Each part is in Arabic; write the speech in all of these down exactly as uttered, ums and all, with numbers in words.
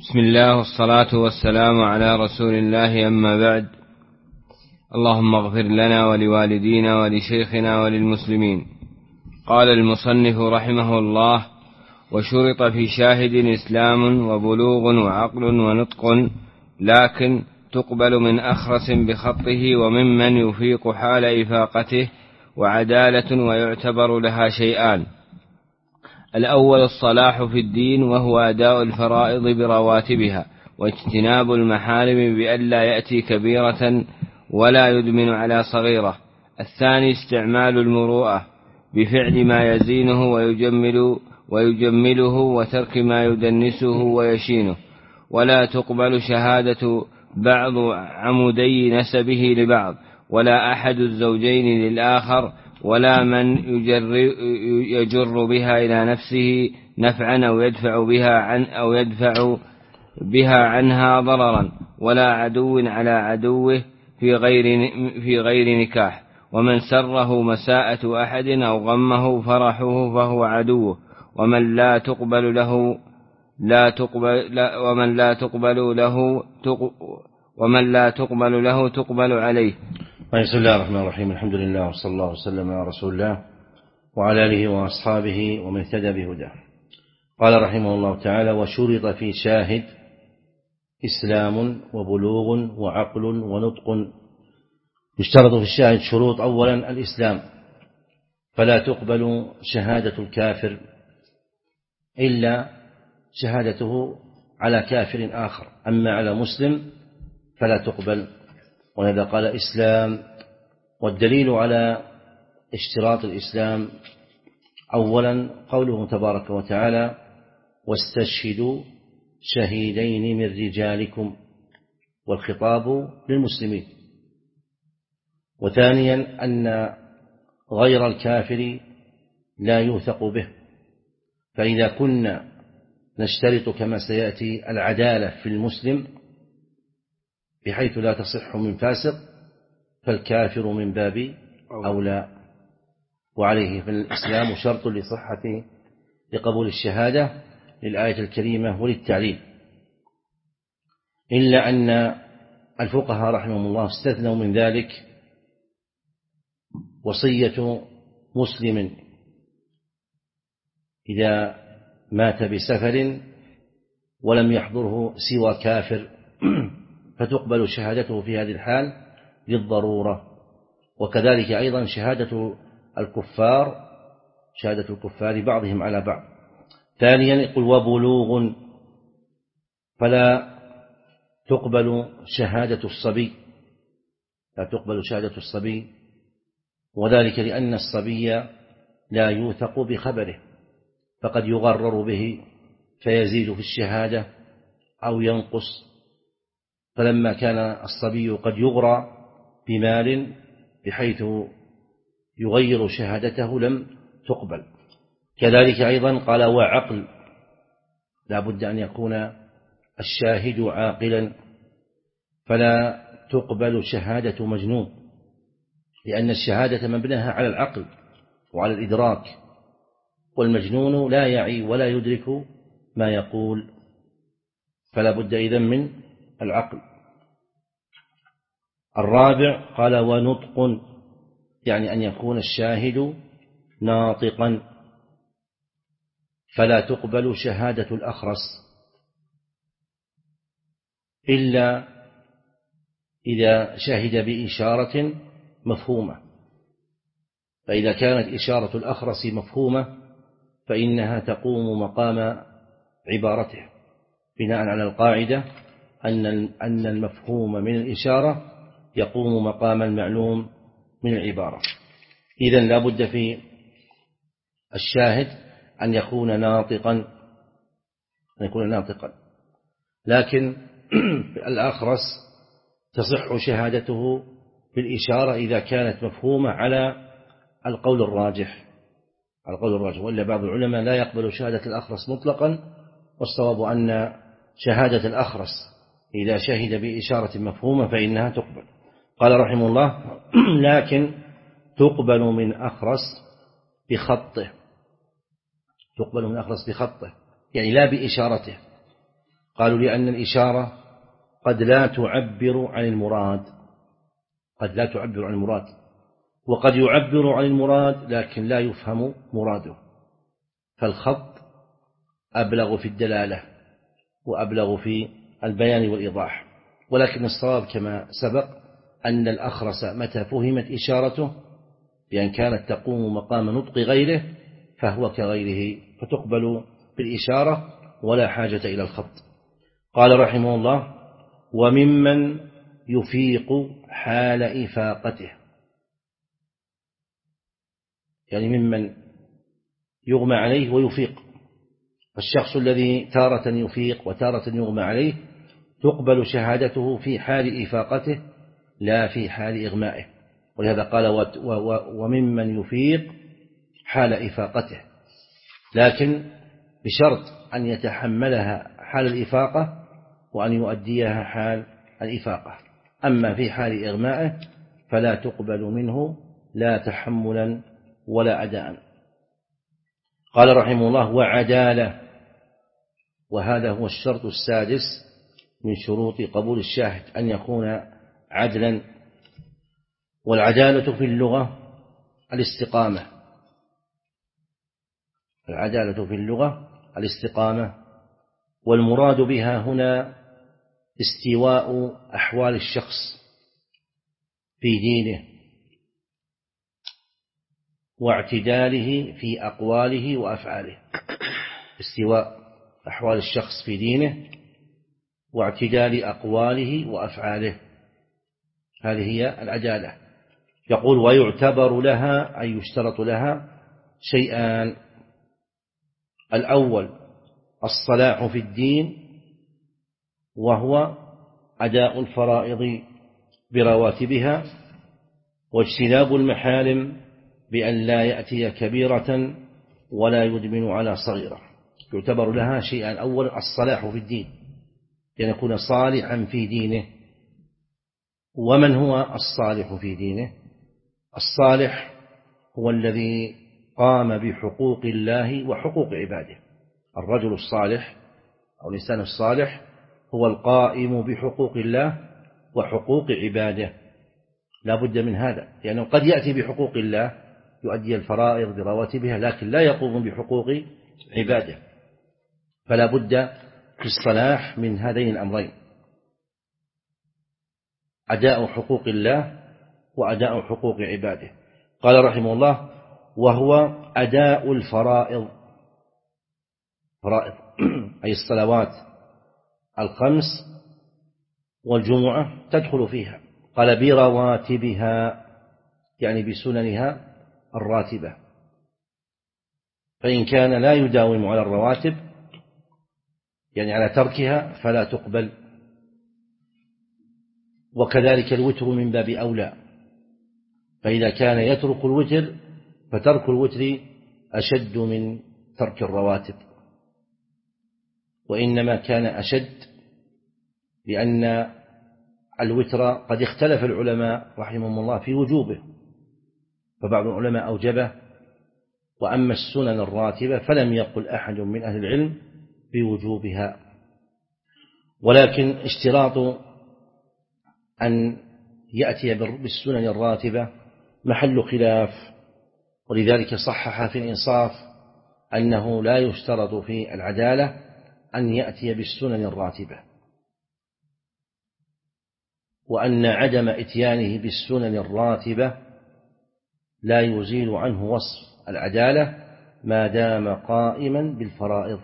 بسم الله والصلاة والسلام على رسول الله، أما بعد. اللهم اغفر لنا ولوالدينا ولشيخنا وللمسلمين. قال المصنف رحمه الله: وشرط في شاهد إسلام وبلوغ وعقل ونطق، لكن تقبل من أخرس بخطه وممن يفيق حال إفاقته، وعدالة ويعتبر لها شيئان: الأول الصلاح في الدين، وهو أداء الفرائض برواتبها، واجتناب المحارم بأن لا يأتي كبيرة ولا يدمن على صغيرة. الثاني استعمال المروءة بفعل ما يزينه ويجمل ويجمله وترك ما يدنسه ويشينه. ولا تقبل شهادة بعض عمودي نسبه لبعض، ولا أحد الزوجين للآخر، ولا من يجر, يجر بها إلى نفسه نفعا أو يدفع بها عن أو يدفع بها عنها ضررا، ولا عدو على عدوه في غير في غير نكاح. ومن سره مساءة أحد أو غمه فرحه فهو عدوه. ومن لا تقبل له لا تقبل لا ومن لا تقبل له تق ومن لا تقبل له تقبل عليه. بسم الله الرحمن الرحيم. الحمد لله وصلى الله وسلم على رسول الله وعلى آله وأصحابه ومن اهتدى بهداه. قال رحمه الله تعالى: وشرط في شاهد إسلام وبلوغ وعقل ونطق. يشترط في الشاهد شروط: أولا الإسلام، فلا تقبل شهادة الكافر إلا شهادته على كافر آخر، أما على مسلم فلا تقبل. ولذا قال إسلام. والدليل على اشتراط الإسلام أولا قوله تبارك وتعالى: واستشهدوا شهيدين من رجالكم، والخطاب للمسلمين. وثانيا أن غير الكافر لا يوثق به، فإذا كنا نشترط كما سيأتي العدالة في المسلم بحيث لا تصح من فاسق، فالكافر من باب أولى. وعليه في الإسلام شرط لصحة لقبول الشهادة للآية الكريمة وللتعليل، إلا أن الفقهاء رحمهم الله استثنوا من ذلك وصية مسلم إذا مات بسفر ولم يحضره سوى كافر فتقبل شهادته في هذه الحال للضرورة. وكذلك أيضا شهادة الكفار شهادة الكفار بعضهم على بعض. ثانيا يقول: وبلوغ، فلا تقبل شهادة الصبي لا تقبل شهادة الصبي وذلك لأن الصبي لا يوثق بخبره، فقد يغرر به فيزيد في الشهادة أو ينقص. فلما كان الصبي قد يغرى بمال بحيث يغير شهادته لم تقبل. كذلك أيضا قال: وعقل، لا بد أن يكون الشاهد عاقلا، فلا تقبل شهادة مجنون، لأن الشهادة مبناها على العقل وعلى الإدراك، والمجنون لا يعي ولا يدرك ما يقول، فلا بد إذن من العقل. الرابع قال: ونطق، يعني أن يكون الشاهد ناطقا، فلا تقبل شهادة الأخرس إلا إذا شهد بإشارة مفهومة. فإذا كانت إشارة الأخرس مفهومة فإنها تقوم مقام عبارته، بناء على القاعدة أن أن المفهوم من الإشارة يقوم مقام المعلوم من العبارة. إذن لا بد في الشاهد أن يكون ناطقا أن يكون ناطقا لكن الأخرس تصح شهادته بالإشارة إذا كانت مفهومة على القول الراجح القول الراجح وإلا بعض العلماء لا يقبل شهادة الأخرس مطلقا، والصواب أن شهادة الأخرس إذا شهد بإشارة مفهومة فإنها تقبل. قال رحمه الله: لكن تقبل من أخرس بخطه تقبل من أخرس بخطه يعني لا بإشارته. قالوا لأن الإشارة قد لا تعبر عن المراد قد لا تعبر عن المراد وقد يعبر عن المراد لكن لا يفهم مراده، فالخط أبلغ في الدلالة وأبلغ في البيان والإيضاح. ولكن الصواب كما سبق أن الأخرس متى فهمت إشارته بأن كانت تقوم مقام نطق غيره فهو كغيره، فتقبل بالإشارة ولا حاجة إلى الخط. قال رحمه الله: وممن يفيق حال إفاقته، يعني ممن يغمى عليه ويفيق. فالشخص الذي تارة يفيق وتارة يغمى عليه تقبل شهادته في حال إفاقته لا في حال إغمائه، ولهذا قال وممن يفيق حال إفاقته، لكن بشرط أن يتحملها حال الإفاقة وأن يؤديها حال الإفاقة. أما في حال إغمائه فلا تقبل منه لا تحملا ولا أداء. قال رحمه الله: وعدالة، وهذا هو الشرط السادس من شروط قبول الشاهد، أن يكون عدلا. والعدالة في اللغة الاستقامة العدالة في اللغة الاستقامة والمراد بها هنا استواء أحوال الشخص في دينه واعتداله في أقواله وأفعاله. استواء أحوال الشخص في دينه واعتدال أقواله وأفعاله، هذه هي العدالة. يقول: ويعتبر لها أي يشترط لها شيئان: الأول الصلاح في الدين، وهو أداء الفرائض برواتبها، واجتناب المحارم بأن لا يأتي كبيرة ولا يدمن على صغيرة. يعتبر لها شيئا: أول الصلاح في الدين، يعني يكون صالحا في دينه. ومن هو الصالح في دينه؟ الصالح هو الذي قام بحقوق الله وحقوق عباده. الرجل الصالح أو الإنسان الصالح هو القائم بحقوق الله وحقوق عباده، لا بد من هذا، لأنه قد يأتي بحقوق الله يؤدي الفرائض برواتبها لكن لا يقوم بحقوق عباده، فلا بد في الصلاح من هذين الأمرين: أداء حقوق الله وأداء حقوق عباده. قال رحمه الله: وهو أداء الفرائض، فرائض أي الصلوات الخمس والجمعة تدخل فيها. قال: برواتبها، يعني بسننها الراتبة، فإن كان لا يداوم على الرواتب يعني على تركها فلا تقبل. وكذلك الوتر من باب أولى، فإذا كان يترك الوتر فترك الوتر أشد من ترك الرواتب، وإنما كان أشد لأن الوتر قد اختلف العلماء رحمهم الله في وجوبه، فبعض العلماء أوجبه، وأما السنن الراتبة فلم يقل أحد من أهل العلم بوجوبها. ولكن اشتراط أن يأتي بالسنن الراتبة محل خلاف، ولذلك صحح في الإنصاف أنه لا يشترط في العدالة أن يأتي بالسنن الراتبة، وأن عدم إتيانه بالسنن الراتبة لا يزيل عنه وصف العدالة ما دام قائما بالفرائض،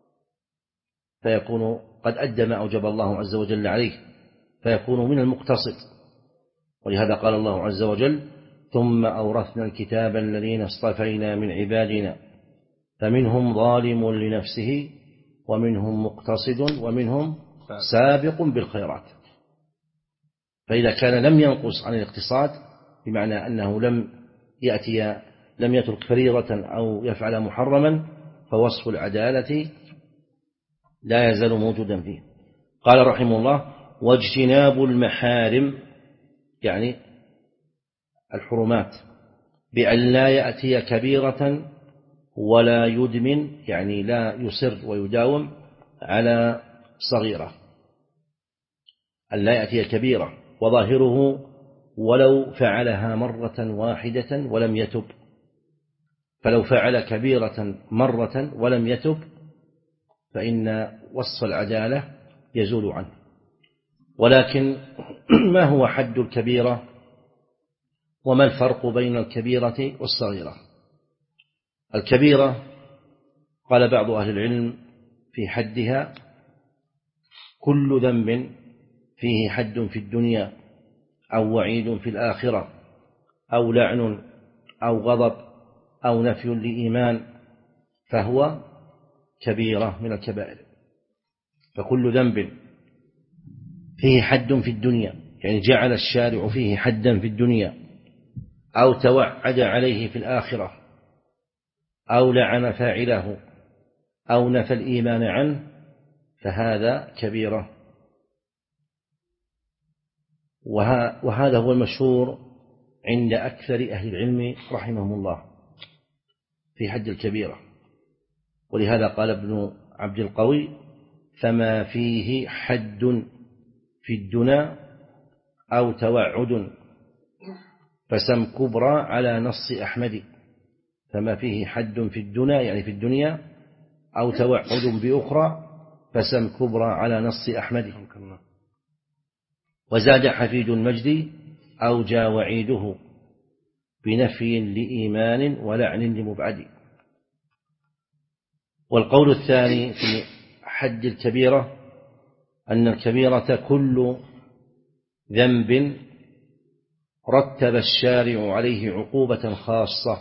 فيكون قد أدى ما أوجب الله عز وجل عليه، فيكون من المقتصد. ولهذا قال الله عز وجل: ثم أورثنا الكتاب الذين اصطفينا من عبادنا فمنهم ظالم لنفسه ومنهم مقتصد ومنهم سابق بالخيرات. فإذا كان لم ينقص عن الاقتصاد بمعنى أنه لم يأتي لم يترك فريضة أو يفعل محرما، فوصف العدالة لا يزال موجودا فيه. قال رحمه الله: واجتناب المحارم، يعني الحرمات، بأن لا يأتي كبيرة ولا يدمن، يعني لا يصر ويداوم على صغيرة، أن لا يأتي كبيرة، وظاهره ولو فعلها مرة واحدة ولم يتب، فلو فعل كبيرة مرة ولم يتب فإن وصف العدالة يزول عنه. ولكن ما هو حد الكبيرة وما الفرق بين الكبيرة والصغيرة؟ الكبيرة قال بعض أهل العلم في حدها كل ذنب فيه حد في الدنيا أو وعيد في الآخرة أو لعن أو غضب أو نفي لإيمان فهو كبيرة من الكبائر. فكل ذنب فيه حد في الدنيا، يعني جعل الشارع فيه حدا في الدنيا أو توعد عليه في الآخرة أو لعن فاعله أو نفى الإيمان عنه فهذا كبيرة. وهذا هو المشهور عند أكثر أهل العلم رحمهم الله في حد الكبيرة. ولهذا قال ابن عبد القوي: فما فيه حد في الدنا أو توعد فسم كبرى على نص أحمد. فما فيه حد في الدنا يعني في الدنيا أو توعد بأخرى فسم كبرى على نص أحمد. وزاد حفيد المجد أو جا وعيده بنفي لإيمان ولعن لمبعد. والقول الثاني في حد الكبيرة أن الكبيرة كل ذنب رتب الشارع عليه عقوبة خاصة.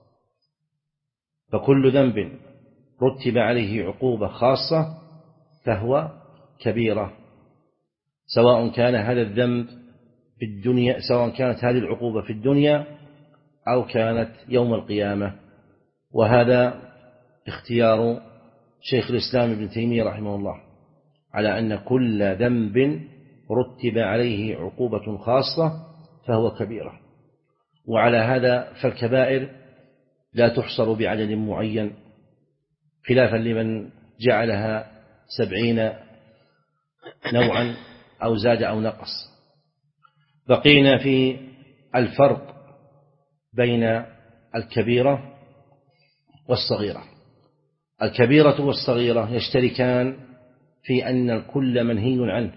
فكل ذنب رتب عليه عقوبة خاصة فهو كبيرة، سواء كان هذا الذنب في الدنيا، سواء كانت هذه العقوبة في الدنيا أو كانت يوم القيامة. وهذا اختيار شيخ الإسلام ابن تيمية رحمه الله على أن كل ذنب رتب عليه عقوبة خاصة فهو كبيرة. وعلى هذا فالكبائر لا تحصر بعدد معين، خلافا لمن جعلها سبعين نوعا أو زاد أو نقص. بقينا في الفرق بين الكبيرة والصغيرة. الكبيرة والصغيرة يشتركان في أن الكل منهي عنه،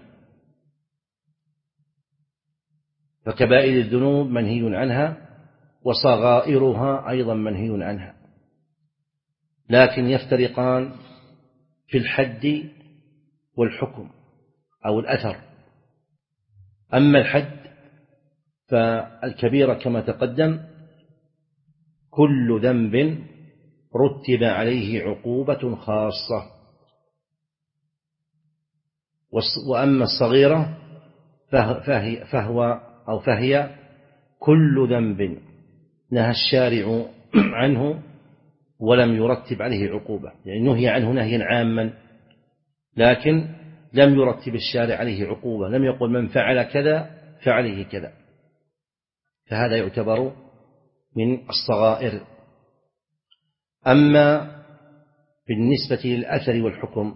فكبائر الذنوب منهي عنها وصغائرها أيضا منهي عنها، لكن يفترقان في الحد والحكم أو الأثر. أما الحد فالكبيرة كما تقدم كل ذنب رتب عليه عقوبة خاصة، وأما الصغيرة فهي فهو أو فهي كل ذنب نهى الشارع عنه ولم يرتب عليه عقوبة، يعني نهي عنه نهيا عاما لكن لم يرتب الشارع عليه عقوبة، لم يقل من فعل كذا فعليه كذا، فهذا يعتبر من الصغائر. أما بالنسبة للأثر والحكم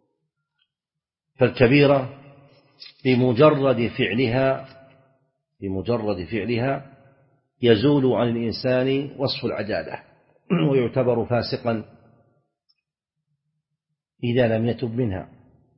فالكبيرة بمجرد فعلها بمجرد فعلها يزول عن الإنسان وصف العدالة ويعتبر فاسقا إذا لم يتب منها.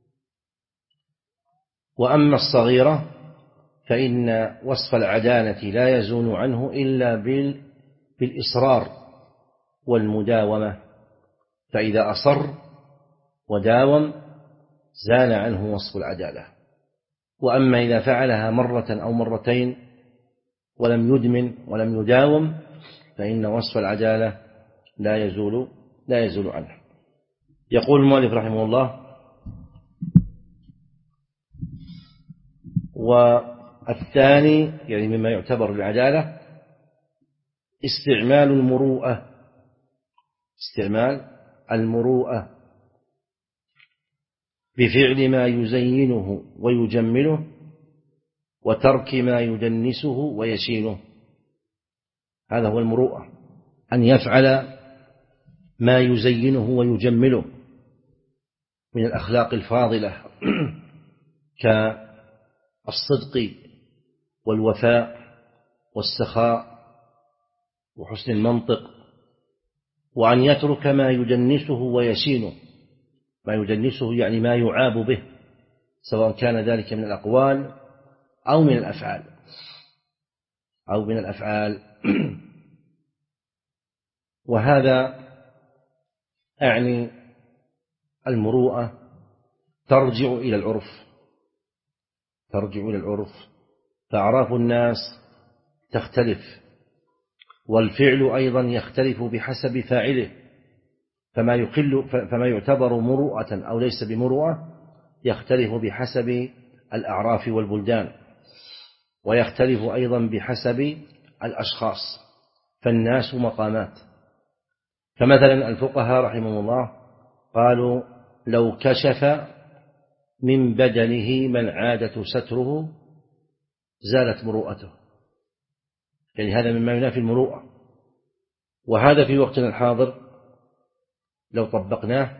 وأما الصغيرة فإن وصف العدالة لا يزول عنه إلا بالإصرار والمداومة، فإذا أصر وداوم زال عنه وصف العدالة. وأما إذا فعلها مرة أو مرتين ولم يدمن ولم يداوم فإن وصف العدالة لا يزول لا يزول عنه. يقول المؤلف رحمه الله: والثاني يعني مما يعتبر بالعدالة استعمال المروءة استعمال المروءة بفعل ما يزينه ويجمله وترك ما يدنسه ويشينه. هذا هو المروءة، أن يفعل ما يزينه ويجمله، من الأخلاق الفاضلة كالصدق والوفاء والسخاء وحسن المنطق، وأن يترك ما يدنسه ويشينه. ما يدنسه يعني ما يعاب به، سواء كان ذلك من الأقوال أو من الأفعال أو من الأفعال وهذا أعني المروءة ترجع إلى العرف ترجع إلى العرف فأعراف الناس تختلف، والفعل أيضا يختلف بحسب فاعله، فما يقل فما يعتبر مروءة أو ليس بمروءة يختلف بحسب الأعراف والبلدان، ويختلف أيضا بحسب الأشخاص، فالناس مقامات. فمثلا الفقهاء رحمهم الله قالوا لو كشف من بدنه من عادة ستره زالت مروءته، يعني هذا مما ينافي المروءة. وهذا في وقتنا الحاضر لو طبقناه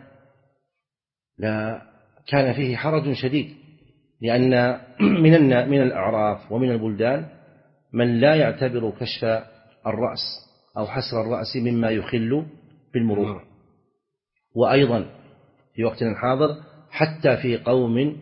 لا كان فيه حرج شديد، لأن من من الأعراف ومن البلدان من لا يعتبر كشف الرأس أو حسر الرأس مما يخل بالمروءة. وأيضا في وقتنا الحاضر حتى في قوم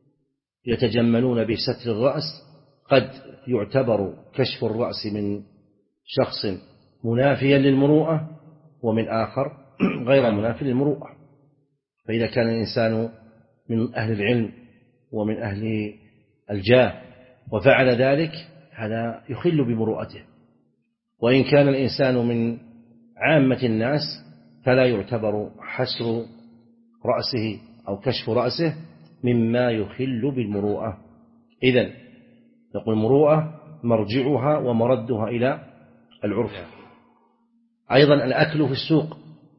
يتجملون بستر الرأس قد يعتبر كشف الرأس من شخص منافيا للمروءة ومن آخر غير منافي للمروءة. فإذا كان الإنسان من أهل العلم ومن أهل الجاه وفعل ذلك هذا يخل بمروءته، وإن كان الإنسان من عامة الناس فلا يعتبر حسر رأسه أو كشف رأسه مما يخل بالمروءة. إذن نقول المروءة مرجعها ومردها إلى العرف. أيضا الأكل في السوق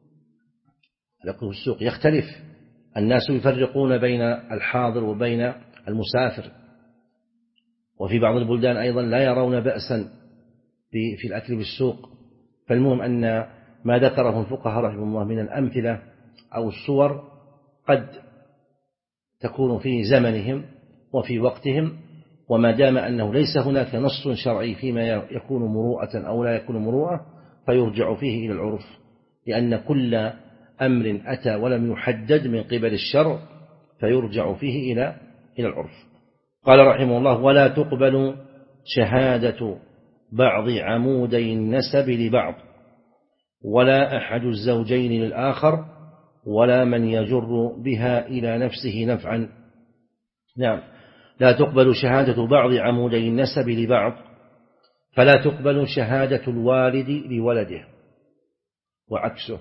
الأكل في السوق يختلف، الناس يفرقون بين الحاضر وبين المسافر، وفي بعض البلدان أيضا لا يرون بأسا في الأكل في السوق. فالمهم أن ما ذكره الفقهاء رحمه الله من الأمثلة أو الصور قد تكون في زمنهم وفي وقتهم، وما دام أنه ليس هناك نص شرعي فيما يكون مروءة أو لا يكون مروءة فيرجع فيه إلى العرف، لأن كل أمر أتى ولم يحدد من قبل الشرع فيرجع فيه إلى إلى العرف. قال رحمه الله: ولا تقبل شهادة بعض عمودي النسب لبعض، ولا أحد الزوجين للآخر، ولا من يجر بها إلى نفسه نفعا. نعم، لا تقبل شهادة بعض عمودي النسب لبعض، فلا تقبل شهادة الوالد لولده وعكسه،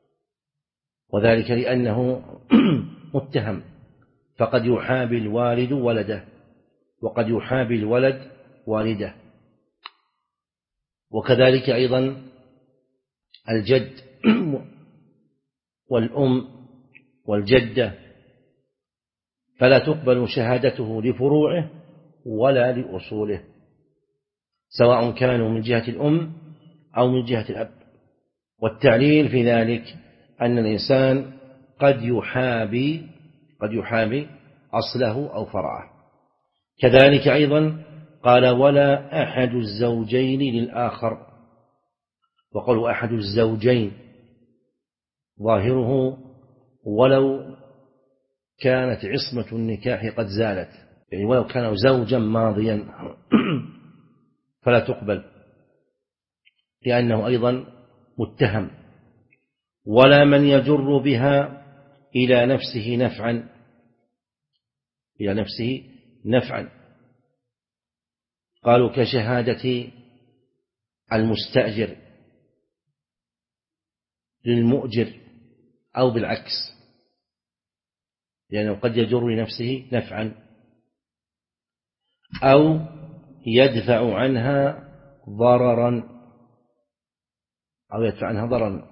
وذلك لأنه متهم، فقد يحابي الوالد ولده وقد يحابي الولد والده. وكذلك أيضا الجد والأم والجدة فلا تقبل شهادته لفروعه ولا لأصوله، سواء كانوا من جهة الأم أو من جهة الأب. والتعليل في ذلك أن الإنسان قد يحابي قد يحابي أصله أو فرعه. كذلك أيضا قال: ولا أحد الزوجين للآخر. وقالوا أحد الزوجين ظاهره ولو كانت عصمة النكاح قد زالت، يعني ولو كان زوجا ماضيا فلا تقبل لأنه أيضا متهم. ولا من يجر بها إلى نفسه نفعا إلى نفسه نفعا قالوا كشهادة المستأجر للمؤجر أو بالعكس، لأنه يعني قد يجر لنفسه نفعا أو يدفع عنها ضررا أو يدفع عنها ضررا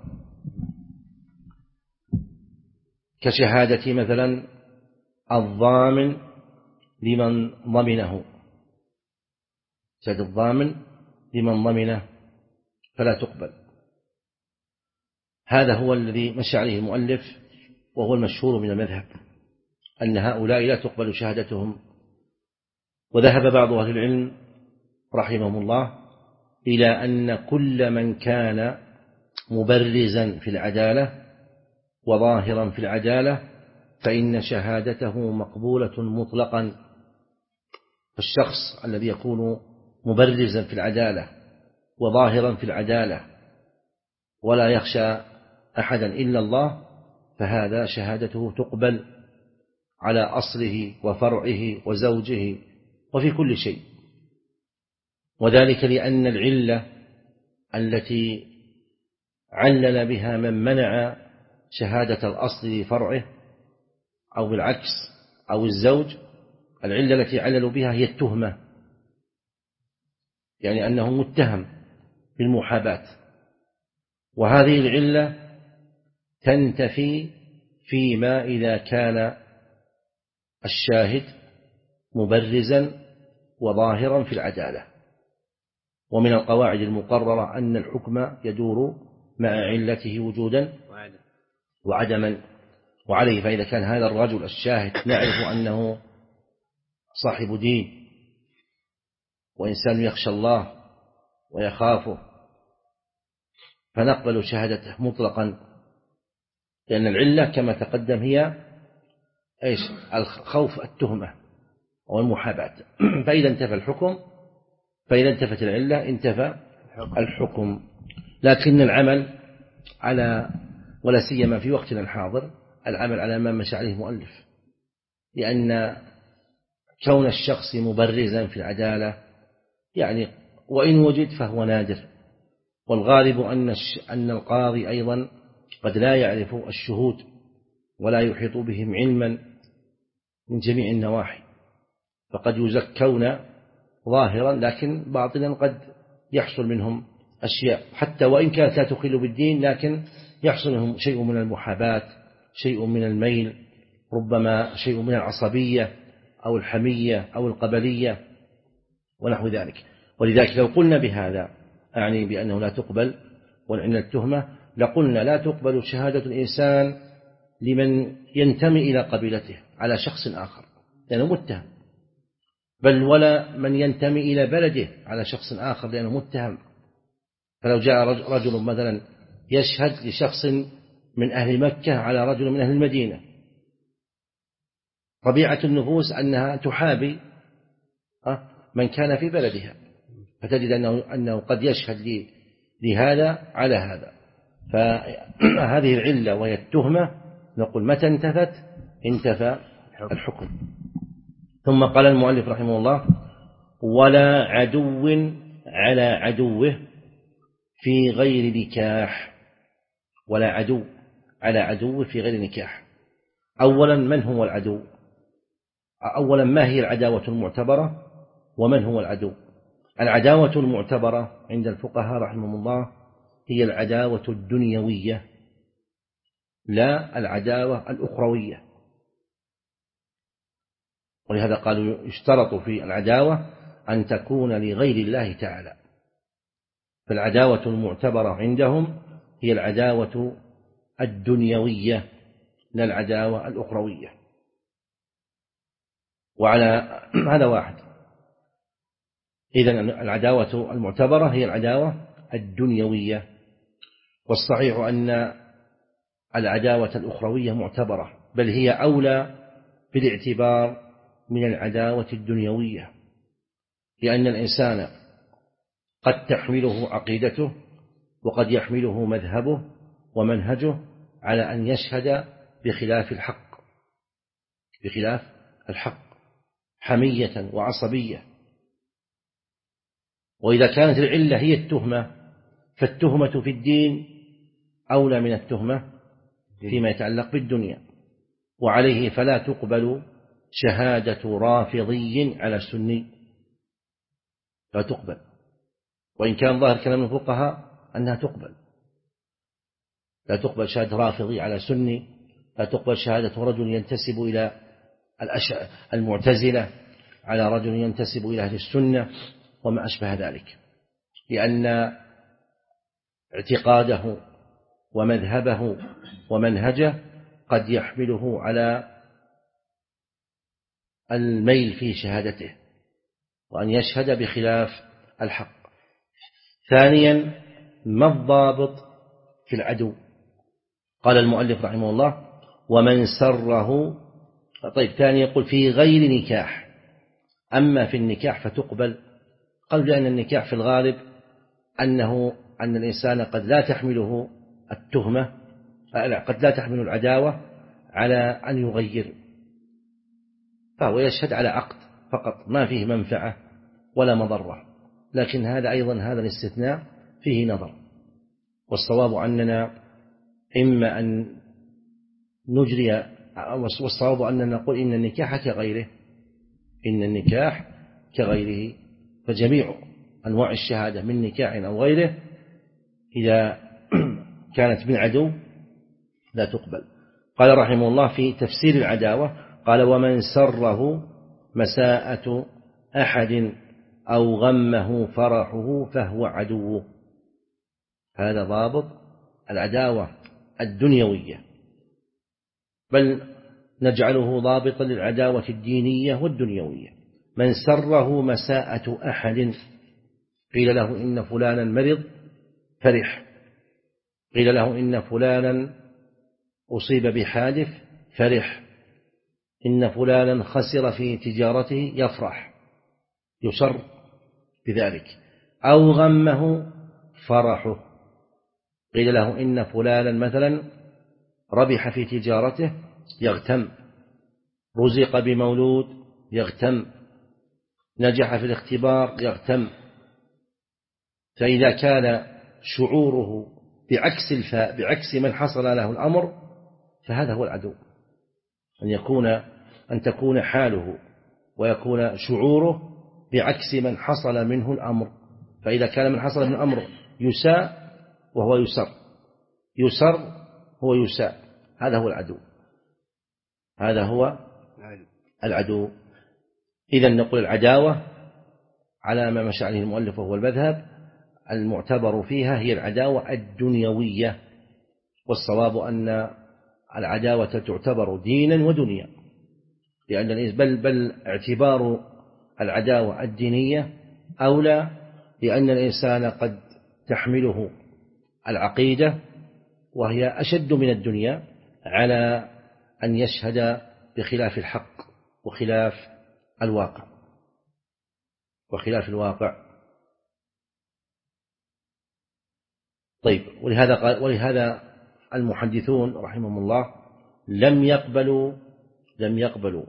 كشهادة مثلا الضامن لمن ضمنه، شهادة الضامن لمن ضمنه فلا تقبل. هذا هو الذي مشى عليه المؤلف وهو المشهور من المذهب. أن هؤلاء لا تقبل شهادتهم. وذهب بعض أهل العلم رحمهم الله إلى أن كل من كان مبرزا في العدالة وظاهرا في العدالة فإن شهادته مقبولة مطلقا. فالشخص الذي يكون مبرزا في العدالة وظاهرا في العدالة ولا يخشى أحدا إلا الله فهذا شهادته تقبل على أصله وفرعه وزوجه وفي كل شيء. وذلك لأن العلة التي علل بها من منع شهادة الأصل لفرعه أو بالعكس أو الزوج، العلة التي عللوا بها هي التهمة، يعني أنه متهم بالمحاباة، وهذه العلة تنتفي فيما إذا كان الشاهد مبرزا وظاهرا في العدالة. ومن القواعد المقررة أن الحكم يدور مع علته وجودا وعدما. وعليه فإذا كان هذا الرجل الشاهد نعرف أنه صاحب دين وإنسان يخشى الله ويخافه فنقبل شهادته مطلقا، لأن العلة كما تقدم هي إيش؟ الخوف، التهمة والمحاباة. فإذا انتفى الحكم، فإذا انتفت العلة انتفى الحكم. لكن العمل على، ولا سيما في وقتنا الحاضر، العمل على ما مشى عليه المؤلف، لأن كون الشخص مبرزا في العدالة يعني وإن وجد فهو نادر، والغالب أن أن القاضي أيضا قد لا يعرف الشهود ولا يحيط بهم علما من جميع النواحي، فقد يزكون ظاهرا لكن باطنا قد يحصل منهم أشياء حتى وإن كانت لا تخل بالدين، لكن يحصل منهم شيء من المحاباة، شيء من الميل، ربما شيء من العصبية أو الحمية أو القبلية ونحو ذلك. ولذلك لو قلنا بهذا أعني بأنه لا تقبل والعلة التهمة، لقلنا لا تقبل شهادة الإنسان لمن ينتمي إلى قبيلته على شخص آخر لأنه متهم، بل ولا من ينتمي إلى بلده على شخص آخر لأنه متهم. فلو جاء رجل مثلا يشهد لشخص من أهل مكة على رجل من أهل المدينة، طبيعة النفوس أنها تحابي من كان في بلدها، فتجد أنه, أنه قد يشهد لهذا على هذا. فهذه العلة وهي التهمة نقول متى انتفت انتفى الحكم. ثم قال المؤلف رحمه الله: ولا عدو على عدوه في غير نكاح. ولا عدو على عدوه في غير نكاح. أولا من هو العدو؟ أولا ما هي العداوة المعتبرة ومن هو العدو؟ العداوة المعتبرة عند الفقهاء رحمهم الله هي العداوة الدنيوية لا العداوة الأخروية، ولهذا قالوا يشترط في العداوة أن تكون لغير الله تعالى. فالعداوة المعتبرة عندهم هي العداوة الدنيوية لا العداوة الأخروية. وعلى هذا واحد. إذن العداوة المعتبرة هي العداوة الدنيوية، والصحيح أن العداوة الأخروية معتبرة، بل هي أولى بالاعتبار من العداوة الدنيوية، لأن الإنسان قد تحمله عقيدته وقد يحمله مذهبه ومنهجه على أن يشهد بخلاف الحق بخلاف الحق حمية وعصبية. وإذا كانت العلة هي التهمة فالتهمة في الدين أولى من التهمة فيما يتعلق بالدنيا. وعليه فلا تقبل شهادة رافضي على سني، لا تقبل، وإن كان ظاهر كلام الفقهاء أنها تقبل. لا تقبل شهادة رافضي على سني، لا تقبل شهادة رجل ينتسب إلى المعتزلة على رجل ينتسب إلى أهل السنة وما أشبه ذلك، لأن اعتقاده ومذهبه ومنهجه قد يحمله على الميل في شهادته وأن يشهد بخلاف الحق. ثانيا ما الضابط في العدو؟ قال المؤلف رحمه الله ومن سره. طيب ثاني يقول في غير نكاح، أما في النكاح فتقبل. قال لأن النكاح في الغالب أنه أن الإنسان قد لا تحمله التهمة، قد لا تحمل العداوة على أن يغير، فهو يشهد على عقد فقط ما فيه منفعة ولا مضرة. لكن هذا أيضا هذا الاستثناء فيه نظر، والصواب أننا إما أن نجري، والصواب أننا نقول إن النكاح كغيره، إن النكاح كغيره، فجميع أنواع الشهادة من نكاح أو غيره إذا كانت من عدو لا تقبل. قال رحمه الله في تفسير العداوة قال ومن سره مساءة أحد أو غمه فرحه فهو عدو. هذا ضابط العداوة الدنيوية، بل نجعله ضابطا للعداوة الدينية والدنيوية. من سره مساءة أحد، قيل له إن فلانا مرض فرح، قيل له إن فلانا أصيب بحادث فرح، إن فلانا خسر في تجارته يفرح يسر بذلك. أو غمه فرحه، قيل له إن فلانا مثلا ربح في تجارته يغتم، رزق بمولود يغتم، نجح في الاختبار يغتم. فإذا كان شعوره بعكس الفاء بعكس من حصل له الأمر فهذا هو العدو، أن يكون أن تكون حاله ويكون شعوره بعكس من حصل منه الأمر. فإذا كان من حصل منه الأمر يساء وهو يسر، يسر هو يساء، هذا هو العدو، هذا هو العدو. إذن نقول العداوة على ما مشى عليه المؤلف وهو المذهب المعتبر فيها هي العداوة الدنيوية، والصواب أن العداوة تعتبر دينا ودنيا، لأن بل بل اعتبار العداوة الدينية أولى، لأن الإنسان قد تحمله العقيدة وهي أشد من الدنيا على أن يشهد بخلاف الحق وخلاف الواقع وخلاف الواقع. طيب، ولهذا قال ولهذا المحدثون رحمهم الله لم يقبلوا لم يقبلوا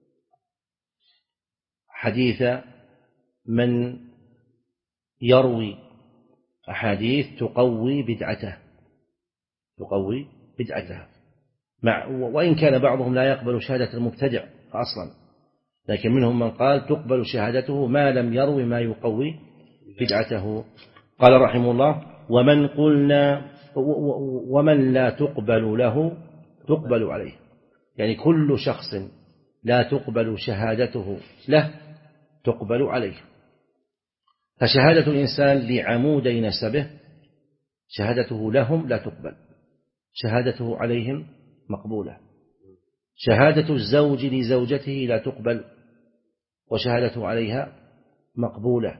حديث من يروي أحاديث تقوي بدعته تقوي بدعته مع وإن كان بعضهم لا يقبل شهادة المبتدع أصلا، لكن منهم من قال تقبل شهادته ما لم يروي ما يقوي بدعته. قال رحمه الله ومن قلنا ومن لا تقبل له تقبل عليه، يعني كل شخص لا تقبل شهادته له تقبل عليه. فشهادة الإنسان لعمودي نسبه شهادته لهم لا تقبل، شهادته عليهم مقبولة. شهادة الزوج لزوجته لا تقبل وشهادته عليها مقبولة.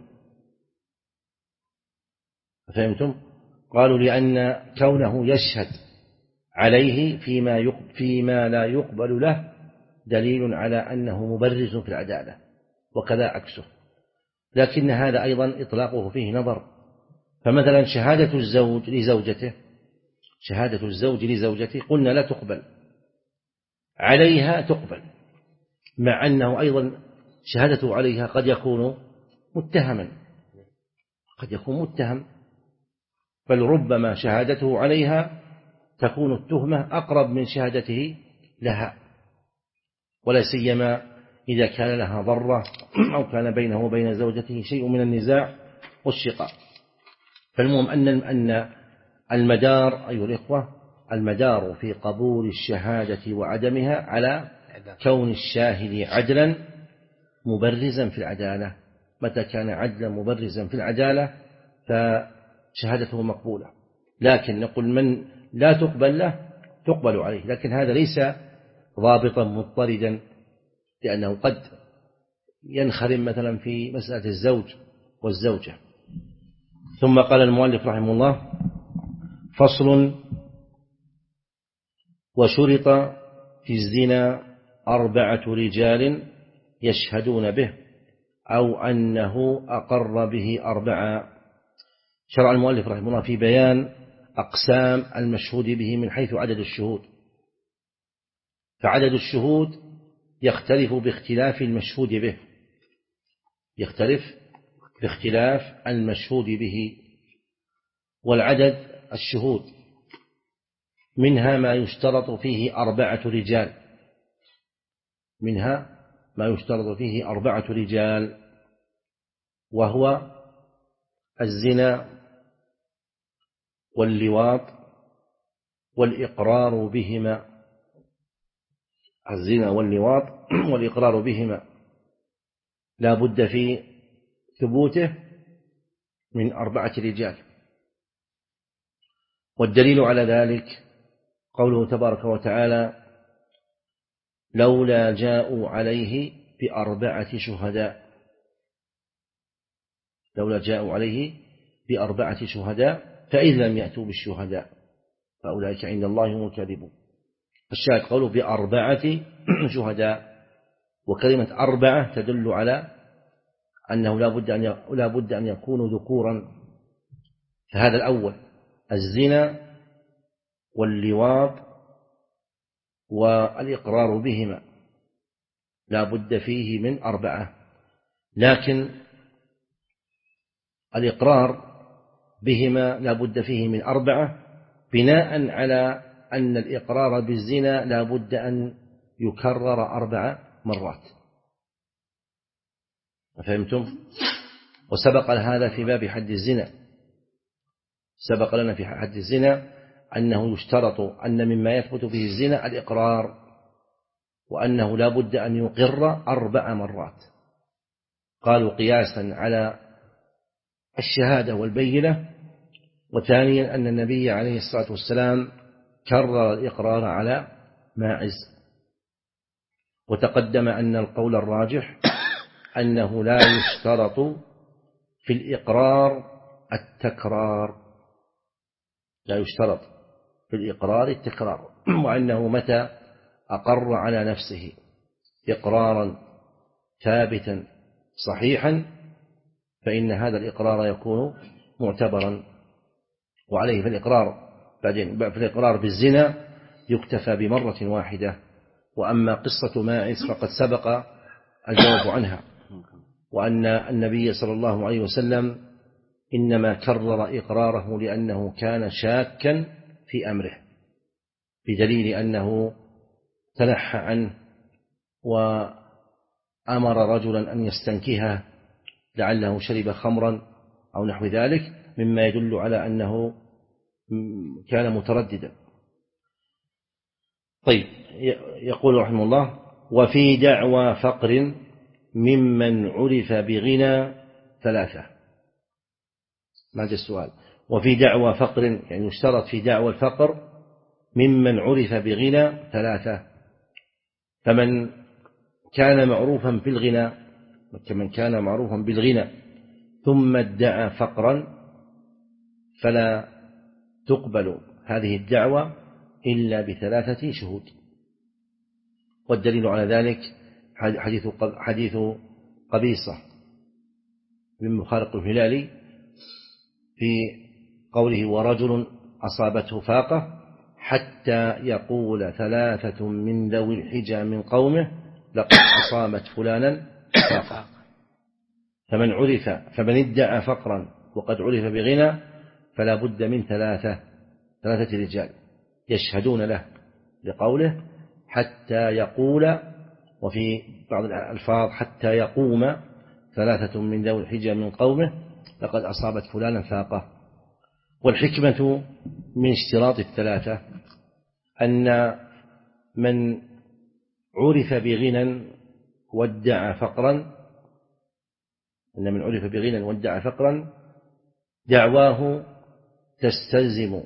فهمتم؟ قالوا لأن كونه يشهد عليه فيما فيما لا يقبل له دليل على أنه مبرز في العدالة، وكذا عكسه. لكن هذا أيضا إطلاقه فيه نظر. فمثلا شهادة الزوج لزوجته شهادة الزوج لزوجته قلنا لا تقبل، عليها تقبل، مع أنه أيضا شهادته عليها قد يكون متهما قد يكون متهم بل ربما شهادته عليها تكون التهمة أقرب من شهادته لها، ولا سيما إذا كان لها ضرة أو كان بينه وبين زوجته شيء من النزاع والشقاق. فالمهم أن أن المدار أيها الإخوة المدار في قبول الشهادة وعدمها على كون الشاهد عدلا مبرزا في العدالة. متى كان عدلا مبرزا في العدالة فشهادته مقبولة. لكن نقول من لا تقبل له تقبل عليه، لكن هذا ليس ضابطا مضطردا لأنه قد ينخرم مثلا في مسألة الزوج والزوجة. ثم قال المؤلف رحمه الله: فصل: وشرط في الزنا أربعة رجال يشهدون به أو أنه أقر به أربعة. شرع المؤلف رحمه الله في بيان أقسام المشهود به من حيث عدد الشهود، فعدد الشهود يختلف باختلاف المشهود به، يختلف باختلاف المشهود به. والعدد الشهود منها ما يشترط فيه أربعة رجال، منها ما يشترط فيه أربعة رجال، وهو الزنا واللواط والإقرار بهما، الزنا واللواط والإقرار بهما لا بد في ثبوته من أربعة رجال. والدليل على ذلك قوله تبارك وتعالى: لولا جاءوا عليه بأربعة شهداء، لولا جاءوا عليه بأربعة شهداء فإذ لم يأتوا بالشهداء فأولئك عند الله هم الكاذبون. الشاهد قوله بأربعة شهداء، وكلمة أربعة تدل على أنه لا بد أن لا بد أن يكونوا ذكورا. فهذا الأول الزنا واللواط والإقرار بهما لا بد فيه من أربعة، لكن الإقرار بهما لا بد فيه من أربعة بناء على أن الإقرار بالزنا لا بد أن يكرر أربع مرات. فهمتم؟ وسبق هذا في باب حد الزنا، سبق لنا في حد الزنا أنه يشترط أن مما يثبت به الزنا الإقرار، وأنه لا بد أن يقر أربع مرات. قالوا قياسا على الشهادة والبينة، وثانيا أن النبي عليه الصلاة والسلام كرر الإقرار على ماعز. وتقدم أن القول الراجح أنه لا يشترط في الإقرار التكرار، لا يشترط في الإقرار التكرار، وأنه متى أقر على نفسه إقرارا ثابتا صحيحا فإن هذا الإقرار يكون معتبرا. وعليه في الإقرار بعدين في الإقرار بالزنا يكتفى بمرة واحدة. وأما قصة ماعز فقد سبق الجواب عنها، وأن النبي صلى الله عليه وسلم إنما كرر إقراره لأنه كان شاكا في أمره، بدليل أنه تنحى عنه وأمر رجلا أن يستنكها لعله شرب خمرا أو نحو ذلك، مما يدل على أنه كان مترددا. طيب، يقول رحمه الله: وفي دعوى فقر ممن عرف بغنى ثلاثة. ماذا السؤال؟ وفي دعوى فقر يعني يشترط في دعوى الفقر ممن عرف بغنى ثلاثة. فمن كان معروفا بالغنى كمن كان معروفا بالغنى ثم ادعى فقرا فلا تقبل هذه الدعوة إلا بثلاثة شهود. والدليل على ذلك حديث حديث قبيصة بن مخارق الهلالي في قوله: ورجل أصابته فاقة حتى يقول ثلاثة من ذوي الحجى من قومه لقد أصابت فلانا فاقة. فمن عرف فمن ادعى فقرا وقد عرف بغنى فلا بد من ثلاثة ثلاثة رجال يشهدون له لقوله حتى يقول، وفي بعض الألفاظ حتى يقوم ثلاثة من ذوي الحجى من قومه لقد أصابت فلانا فاقة. والحكمة من اشتراط الثلاثة أن من عرف بغنى وادعى فقرا أن من عرف بغنى وادعى فقرا دعواه تستلزم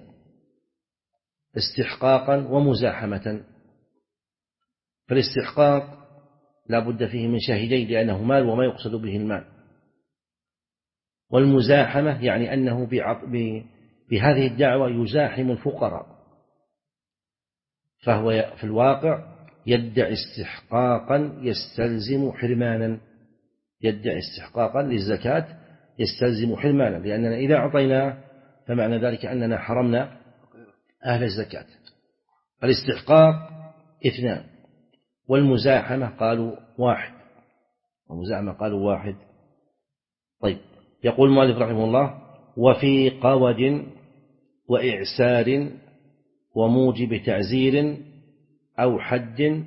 استحقاقا ومزاحمة. فالاستحقاق لا بد فيه من شاهدين لأنه مال وما يقصد به المال. والمزاحمة يعني أنه بهذه الدعوة يزاحم الفقراء، فهو في الواقع يدعي استحقاقا يستلزم حرمانا، يدعي استحقاقا للزكاة يستلزم حرمانا، لأننا إذا أعطيناه فمعنى ذلك أننا حرمنا أهل الزكاة. الاستحقاق اثنان، والمزاحمة قالوا واحد، والمزاحمة قالوا واحد. طيب، يقول المؤلف رحمه الله: وفي قود وإعسار وموجب تعزير أو حد،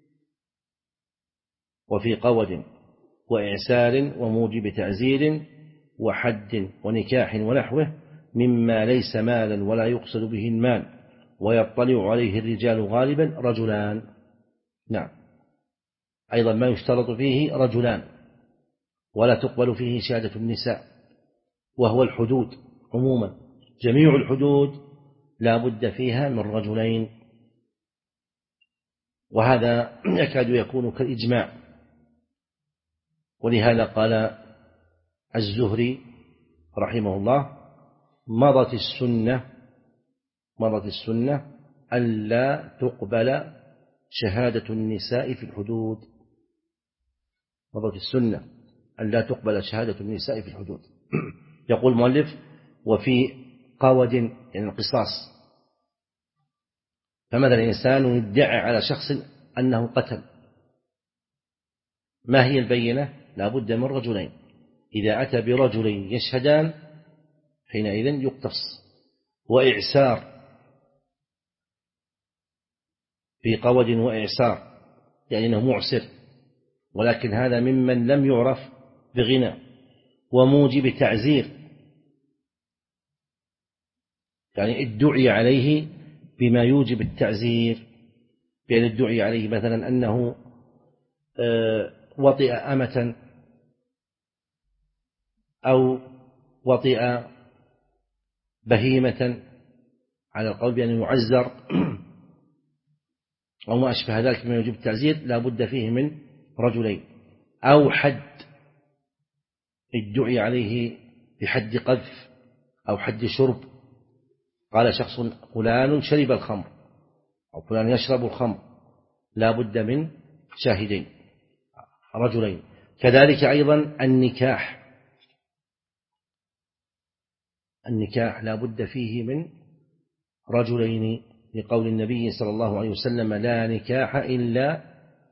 وفي قود وإعسار وموجب تعزير وحد ونكاح ونحوه مما ليس مالا ولا يقصد به المال ويطلع عليه الرجال غالبا رجلان. نعم، أيضا ما يشترط فيه رجلان ولا تقبل فيه شهادة النساء، وهو الحدود عموما، جميع الحدود لا بد فيها من رجلين، وهذا يكاد يكون كالإجماع. ولهذا قال الزهري رحمه الله: مضت السنة مضت السنة ألا تقبل شهادة النساء في الحدود. مضت السنة ألا تقبل شهادة النساء في الحدود. يقول المؤلف: وفي قود يعني القصاص، فمثلا إنسان يدعي على شخص أنه قتل، ما هي البينة؟ لا بد من رجلين، إذا أتى برجلين يشهدان حينئذ يقتص. وإعسار، في قود وإعسار يعني أنه معسر، ولكن هذا ممن لم يعرف بغنى. وموجب تعزير يعني ادعي عليه بما يوجب التعزير، بأن ادعي عليه مثلا أنه وطئ أمة أو وطئ بهيمة، على القول بأنه يعزر أو ما أشبه ذلك من يوجب التعزير، لا بد فيه من رجلين. أو حد، ادعي عليه بحد قذف أو حد شرب، قال شخص فلان شرب الخمر أو فلان يشرب الخمر، لا بد من شاهدين رجلين. كذلك أيضا النكاح، النكاح لا بد فيه من رجلين، لقول النبي صلى الله عليه وسلم: لا نكاح إلا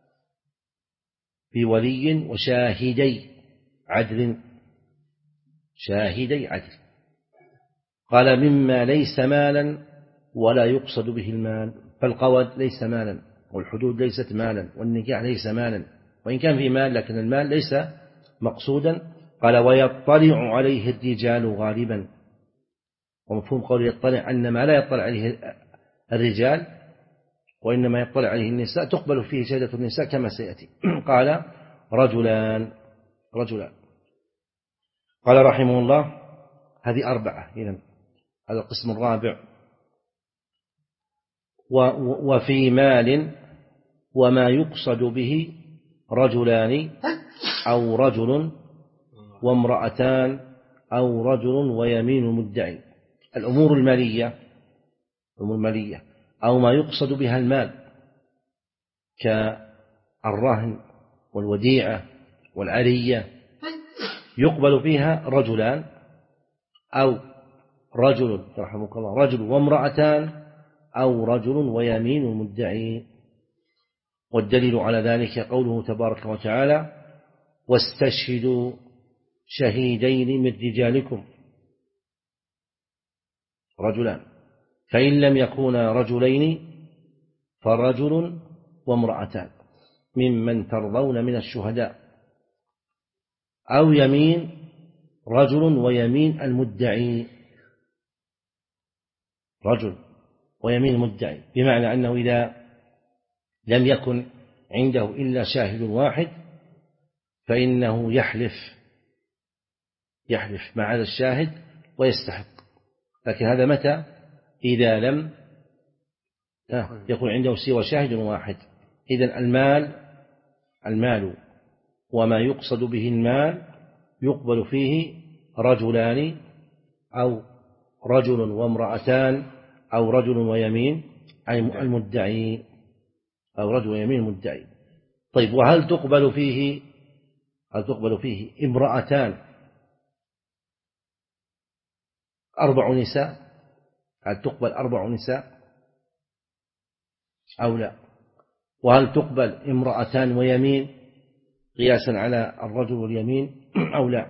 بولي وشاهدي عدل، شاهدي عدل. قال: مما ليس مالا ولا يقصد به المال، فالقود ليس مالا والحدود ليست مالا والنكاح ليس مالا، وإن كان في مال لكن المال ليس مقصودا. قال: ويطلع عليه الرجال غالبا، ومفهوم قول يطلع أن ما لا يطلع عليه الرجال وإنما يطلع عليه النساء تقبل فيه شهادة النساء كما سيأتي. قال: رجلان رجلان. قال رحمه الله: هذه أربعة، إذن هذا القسم الرابع. وفي مال وما يقصد به رجلان أو رجل وامرأتان أو رجل ويمين مدعي، الأمور المالية الأمور المالية أو ما يقصد بها المال كالرهن والوديعة والعرية، يقبل فيها رجلان أو رجل رحمك الله رجل وامرأتان أو رجل ويمين مدعي. والدليل على ذلك قوله تبارك وتعالى: واستشهدوا شهيدين من رجالكم، رجلان، فإن لم يكونا رجلين فرجل وامرأتان ممن ترضون من الشهداء، أو يمين رجل ويمين المدعي، رجل ويمين المدعي، بمعنى أنه إذا لم يكن عنده إلا شاهد واحد فإنه يحلف يحلف مع هذا الشاهد ويستحق. لكن هذا متى؟ إذا لم يكن عنده سوى شاهد واحد. إذن المال المال وما يقصد به المال يقبل فيه رجلان أو رجل وامرأتان أو رجل ويمين أي المدعي أو رجل ويمين المدعي. طيب وهل تقبل فيه هل تقبل فيه امرأتان أربع نساء؟ هل تقبل أربع نساء أو لا؟ وهل تقبل امرأتان ويمين قياسا على الرجل واليمين أو لا؟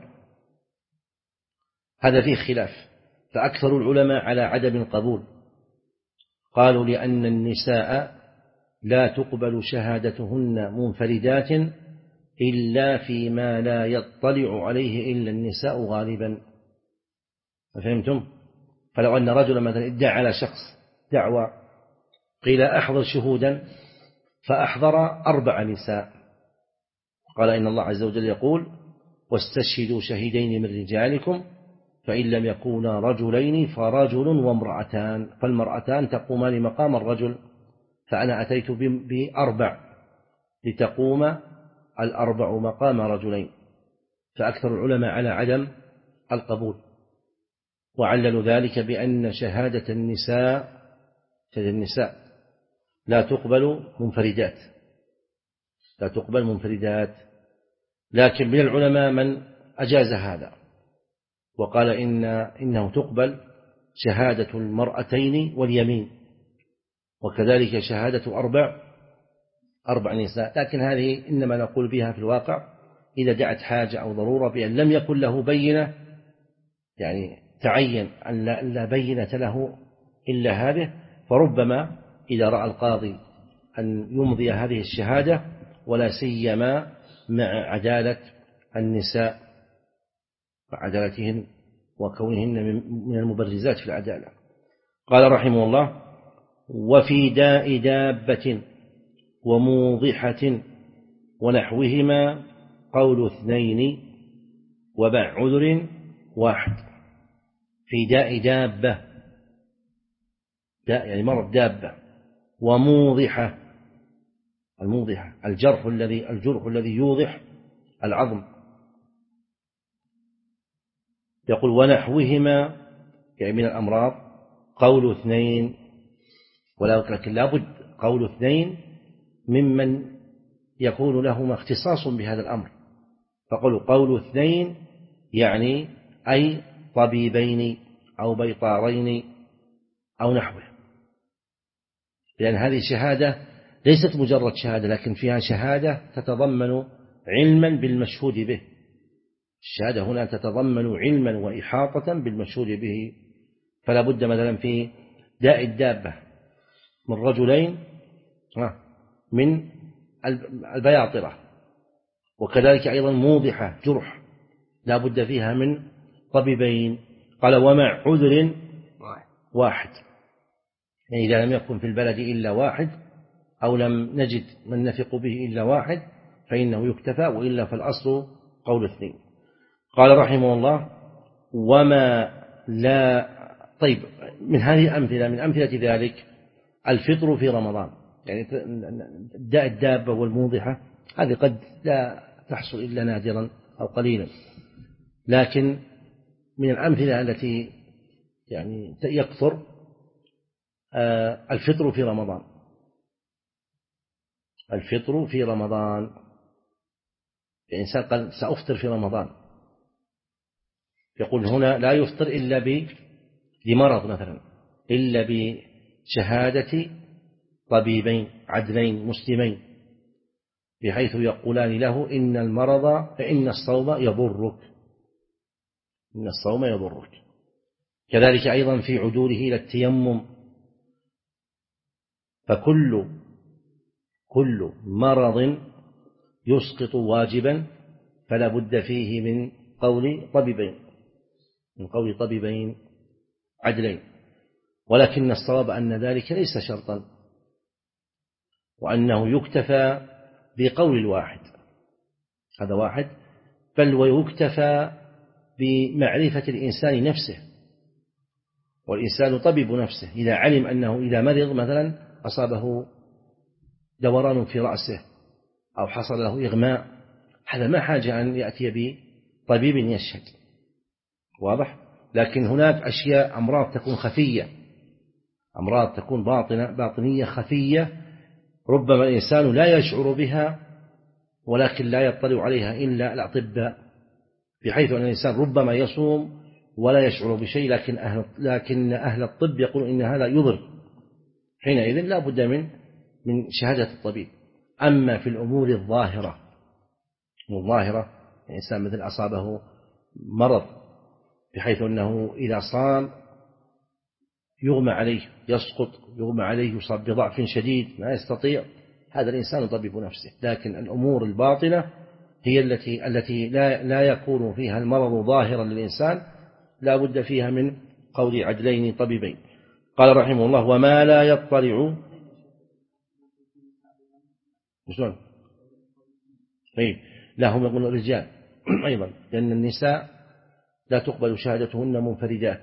هذا فيه خلاف، فأكثر العلماء على عدم القبول، قالوا لأن النساء لا تقبل شهادتهن منفردات إلا فيما لا يطلع عليه إلا النساء غالبا. فهمتم؟ فلو أن رجلا مثلا ادعى على شخص دعوى، قيل أحضر شهودا، فأحضر أربع نساء، قال إن الله عز وجل يقول واستشهدوا شهيدين من رجالكم فإن لم يكونا رجلين فرجل وامرأتان، فالمرأتان تقومان مقام الرجل، فأنا أتيت بأربع لتقوم الأربع مقام رجلين، فأكثر العلماء على عدم القبول، وعللوا ذلك بأن شهادة النساء شهادة النساء لا تقبل منفردات لا تقبل منفردات لكن من العلماء من أجاز هذا وقال إن إنه تقبل شهادة المرأتين واليمين، وكذلك شهادة أربع أربع نساء، لكن هذه إنما نقول بها في الواقع إذا دعت حاجة أو ضرورة بأن لم يكن له بينة، يعني تعين أن لا بينة له إلا هذه، فربما إذا رأى القاضي أن يمضي هذه الشهادة، ولا سيما مع عدالة النساء وعدالتهن وكونهن من المبرزات في العدالة. قال رحمه الله وفي داء دابة وموضحة ونحوهما قول اثنين وبع عذر واحد. في داء دابة، داء يعني مرض دابة، وموضحة، الموضحة الجرح الذي الجرح الذي يوضح العظم. يقول ونحوهما يعني من الأمراض قول اثنين، ولكن لابد قول اثنين ممن يكون لهما اختصاص بهذا الأمر، فقولوا قول اثنين يعني أي طبيبين أو بيطارين أو نحوه، لأن هذه الشهادة ليست مجرد شهادة، لكن فيها شهادة تتضمن علما بالمشهود به. الشهادة هنا تتضمن علما وإحاطة بالمشهود به، فلا بد مثلا في داء الدابة من رجلين من البياطرة، وكذلك أيضا موضحة جرح لا بد فيها من طبيبين. قال ومع عذر واحد، يعني إذا لم يكن في البلد إلا واحد أو لم نجد من نثق به إلا واحد فإنه يكتفى، وإلا فالأصل قول اثنين. قال رحمه الله وما لا. طيب من هذه الأمثلة من أمثلة ذلك الفطر في رمضان، يعني داء الدابة والموضحة هذه قد لا تحصل إلا نادرا أو قليلا، لكن من الأمثلة التي يعني يكثر الفطر في رمضان. الفطر في رمضان الإنسان قال سأفطر في رمضان، يقول هنا لا يفطر إلا بمرض مثلا، إلا بشهادة طبيبين عدلين مسلمين، بحيث يقولان له إن المرض فإن الصوم يضرك إن الصوم يضرك. كذلك أيضا في عدوله إلى التيمم، فكل كل مرض يسقط واجبا فلا بد فيه من قول طبيبين من قول طبيبين عدلين، ولكن الصواب أن ذلك ليس شرطا، وأنه يكتفى بقول الواحد، هذا واحد، بل ويكتفى بمعرفة الإنسان نفسه، والإنسان طبيب نفسه، إذا علم أنه إذا مرض مثلا أصابه دوران في رأسه أو حصل له إغماء، هذا ما حاجة أن يأتي بطبيب يشهد، واضح؟ لكن هناك أشياء أمراض تكون خفية، أمراض تكون باطنة باطنية خفية، ربما الإنسان لا يشعر بها ولكن لا يطلع عليها إلا الأطباء، بحيث أن الإنسان ربما يصوم ولا يشعر بشيء، لكن أهل, لكن أهل الطب يقولون إن هذا يضر، حينئذ لا بد من من شهادة الطبيب. أما في الأمور الظاهرة الظاهرة الإنسان مثل أصابه مرض بحيث أنه إذا صام يغمى عليه، يسقط، يغمى عليه، يصاب بضعف شديد ما يستطيع، هذا الإنسان يطبب نفسه. لكن الأمور الباطنة هي التي التي لا لا يكون فيها المرض ظاهرا للإنسان، لا بد فيها من قول عدلين طبيبين. قال رحمه الله: وما لا يطلع شلون؟ طيب لا، هم يقولون الرجال أيضا، لأن النساء لا تقبل شهادتهن منفردات،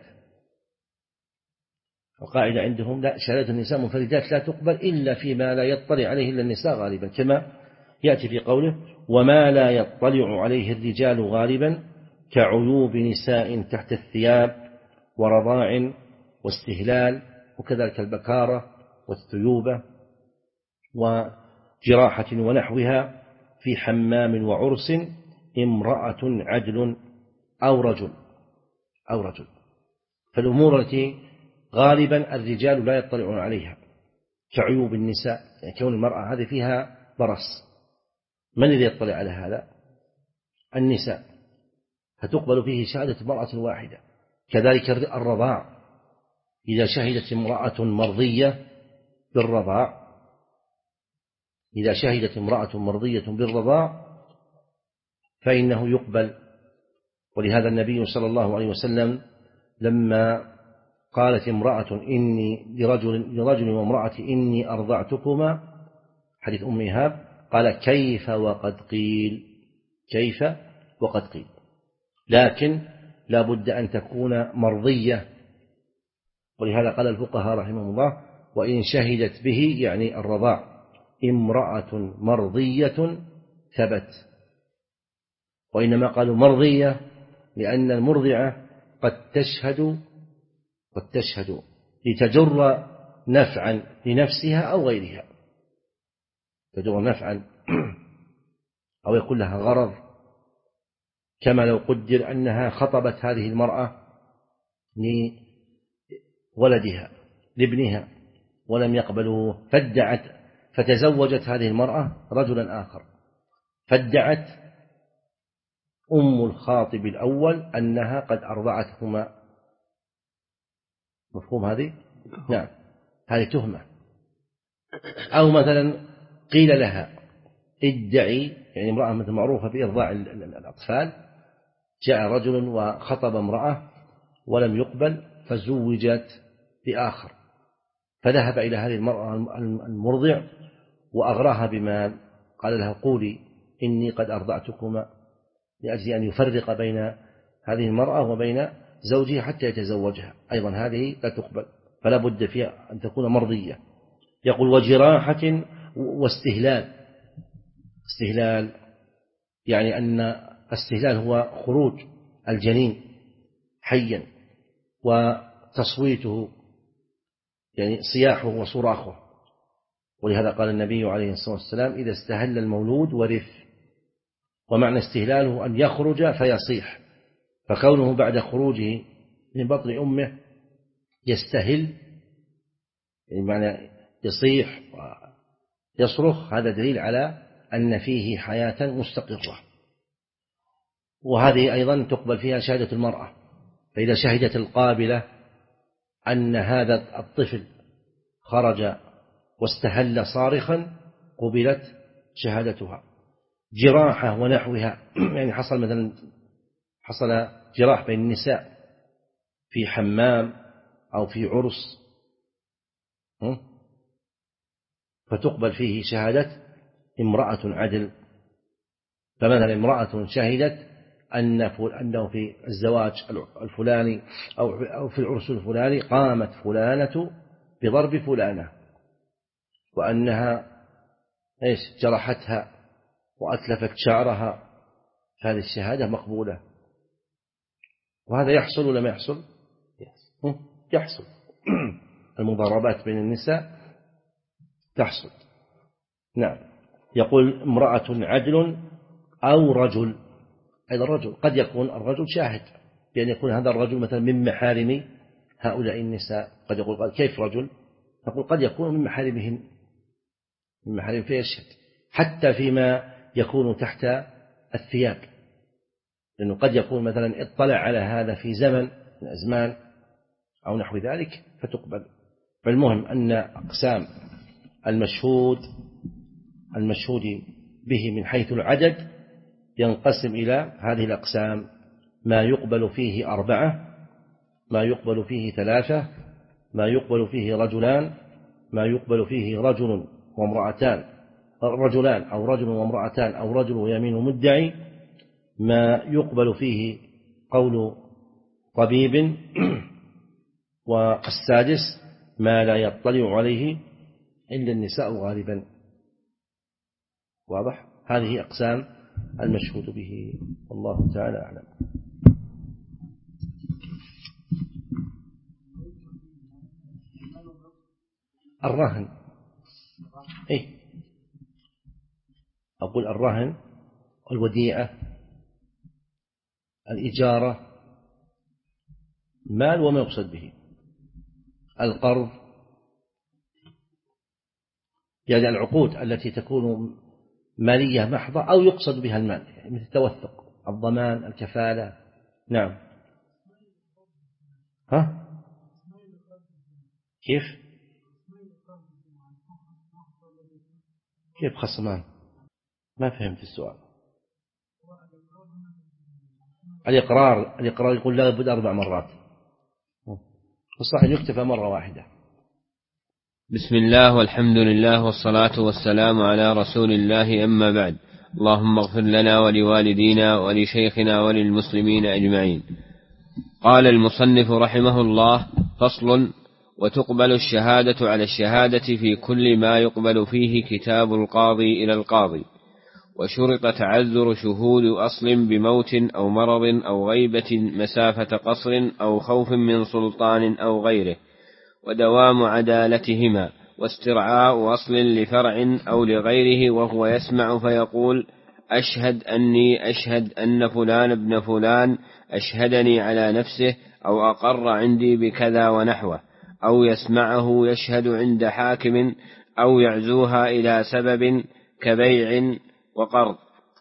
وقاعدة عندهم لا، شهادة النساء منفردات لا تقبل إلا فيما لا يطلع عليه إلا النساء غالبا، كما يأتي في قوله: وما لا يطلع عليه الرجال غالبا كعيوب نساء تحت الثياب ورضاع واستهلال، وكذلك البكارة والثيوبة وجراحة ونحوها في حمام وعرس امرأة عدل أو رجل أو رجل. فالأمور التي غالبا الرجال لا يطلعون عليها كعيوب النساء، يعني كون المرأة هذه فيها برص، من الذي يطلع على هذا؟ النساء، فتقبل فيه شهادة امرأة واحدة. كذلك الرضاع، إذا شهدت امرأة مرضية بالرضاع إذا شهدت امرأة مرضية بالرضاع فإنه يقبل. ولهذا النبي صلى الله عليه وسلم لما قالت امرأة إني لرجل, لرجل وامرأة إني أرضعتكما، حديث أم إيهاب، قال: كيف وقد قيل، كيف وقد قيل. لكن لا بد أن تكون مرضية، ولهذا قال الفقهاء رحمهم الله: وإن شهدت به، يعني الرضاع، امرأة مرضية ثبت. وإنما قالوا مرضية لأن المرضعة قد تشهد قد تشهد لتجر نفعا لنفسها أو غيرها، تجر نفعا أو يكون لها غرض، كما لو قدر أنها خطبت هذه المرأة لولدها لابنها ولم يقبلوه، فادعت فتزوجت هذه المرأة رجلا آخر، فادعت أم الخاطب الأول أنها قد أرضعتهما. مفهوم هذه؟ نعم، هذه تهمة. أو مثلا قيل لها ادعي، يعني امرأة مثل معروفة بإرضاع الأطفال، جاء رجل وخطب امرأة ولم يقبل فزوجت بآخر، فذهب إلى هذه المرأة المرضع وأغراها بمال، قال لها: قولي إني قد أرضعتكما، لأجل أن يفرق بين هذه المرأة وبين زوجها حتى يتزوجها. أيضا هذه لا تقبل، فلا بد فيها أن تكون مرضية. يقول: وجراحة واستهلال. استهلال يعني أن استهلال هو خروج الجنين حيا وتصويته، يعني صياحه وصراخه. ولهذا قال النبي عليه الصلاة والسلام: إذا استهل المولود ورث. ومعنى استهلاله أن يخرج فيصيح، فكونه بعد خروجه من بطن أمه يستهل، يعني معنى يصيح ويصرخ، هذا دليل على أن فيه حياة مستقرة. وهذه أيضا تقبل فيها شهادة المرأة، فإذا شهدت القابلة أن هذا الطفل خرج واستهل صارخا قبلت شهادتها. جراحة ونحوها، يعني حصل مثلا حصل جراح بين النساء في حمام أو في عرس، فتقبل فيه شهادة امرأة عدل. فمثلا امرأة شهدت أن أنه في الزواج الفلاني أو في العرس الفلاني قامت فلانة بضرب فلانة، وأنها إيش جرحتها وأتلفت شعرها، فهذه الشهادة مقبولة. وهذا يحصل ولا ما يحصل؟ يحصل. المضاربات بين النساء تحصل. نعم. يقول امرأة عدل أو رجل، أيضا الرجل قد يكون الرجل شاهد، بأن يكون هذا الرجل مثلا من محارم هؤلاء النساء. قد يقول قال كيف رجل؟ نقول قد يكون من محارمهن، من محارم فيشهد، حتى فيما يكون تحت الثياب، لأنه قد يكون مثلا اطلع على هذا في زمن من الأزمان أو نحو ذلك فتقبل. فالمهم أن أقسام المشهود المشهود به من حيث العدد ينقسم إلى هذه الأقسام: ما يقبل فيه أربعة، ما يقبل فيه ثلاثة، ما يقبل فيه رجلان، ما يقبل فيه رجل وامرأتان رجلان أو رجل وامرأتان أو رجل ويمين مدعي، ما يقبل فيه قول طبيب، والسادس ما لا يطلع عليه إلا النساء غالبا. واضح؟ هذه أقسام المشهود به، والله تعالى أعلم. الرهن، إيه أقول الرهن، الوديعة، الإجارة، مال وما يقصد به، القرض، يعني العقود التي تكون مالية محضة أو يقصد بها المال، يعني مثل التوثق، الضمان، الكفالة. نعم. ها؟ كيف؟ كيف خصمان؟ ما فهمت السؤال. الإقرار، الإقرار يقول لا بد أربع مرات، والصحيح يكتفى مرة واحدة. بسم الله والحمد لله والصلاة والسلام على رسول الله، أما بعد. اللهم اغفر لنا ولوالدينا ولشيخنا وللمسلمين أجمعين. قال المصنف رحمه الله: فصل: وتقبل الشهادة على الشهادة في كل ما يقبل فيه كتاب القاضي إلى القاضي، وشرط تعذر شهود أصل بموت أو مرض أو غيبة مسافة قصر أو خوف من سلطان أو غيره، ودوام عدالتهما، واسترعاء أصل لفرع أو لغيره وهو يسمع فيقول: أشهد أني أشهد أن فلان ابن فلان أشهدني على نفسه أو أقر عندي بكذا ونحوه، أو يسمعه يشهد عند حاكم، أو يعزوها إلى سبب كبيع وقرض.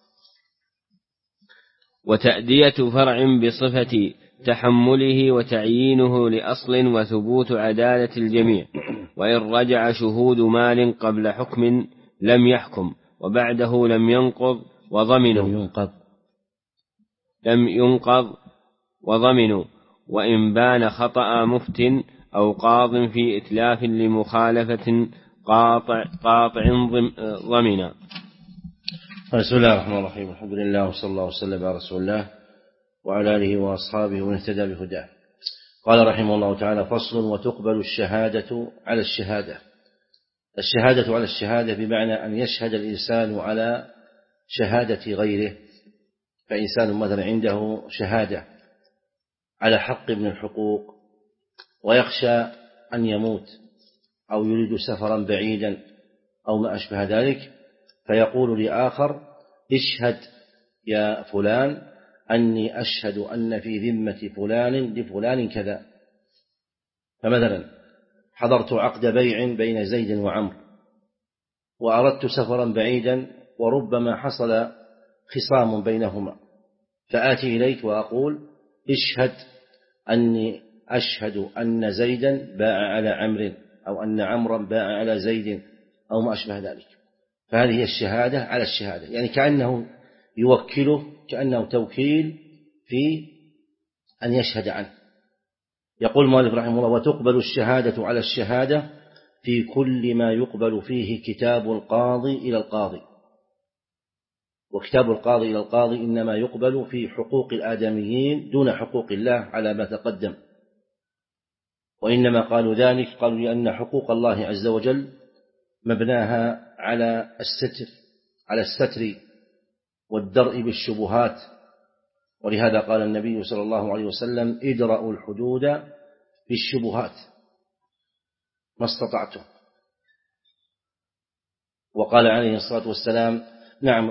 وتأدية فرع بصفة تحمله وتعيينه لأصل وثبوت عدالة الجميع، وإن رجع شهود مال قبل حكم لم يحكم وبعده لم ينقض وضمنوا لم ينقض لم ينقض وضمنوا وإن بان خطأ مفت أو قاض في إتلاف لمخالفة قاطع قاطع ضمنا. بسم الله الرحمن الرحيم. الحمد لله وصلى الله وسلم على رسول الله وعلى آله وأصحابه ومن اهتدى بهداه. قال رحمه الله تعالى: فصل: وتقبل الشهادة على الشهادة. الشهادة على الشهادة بمعنى أن يشهد الإنسان على شهادة غيره. فإنسان مثلا عنده شهادة على حق من الحقوق ويخشى أن يموت أو يريد سفرا بعيدا أو ما أشبه ذلك، فيقول لآخر: اشهد يا فلان أني أشهد أن في ذمة فلان لفلان كذا. فمثلا حضرت عقد بيع بين زيد وعمر وأردت سفرا بعيدا وربما حصل خصام بينهما، فآتي إليك وأقول: اشهد أني أشهد أن زيدا باع على عمرو أو أن عمرا باع على زيد أو ما أشبه ذلك. فهذه هي الشهادة على الشهادة، يعني كأنه يوكله، كأنه توكيل في أن يشهد عنه. يقول المؤلف رحمه الله: وتقبل الشهادة على الشهادة في كل ما يقبل فيه كتاب القاضي إلى القاضي. وكتاب القاضي إلى القاضي إنما يقبل في حقوق الآدميين دون حقوق الله على ما تقدم. وإنما قالوا ذلك قالوا لأن حقوق الله عز وجل مبناها على الستر على الستر والدرء بالشبهات. ولهذا قال النبي صلى الله عليه وسلم: ادرأوا الحدود بالشبهات ما استطعتم. وقال عليه الصلاة والسلام: نعم،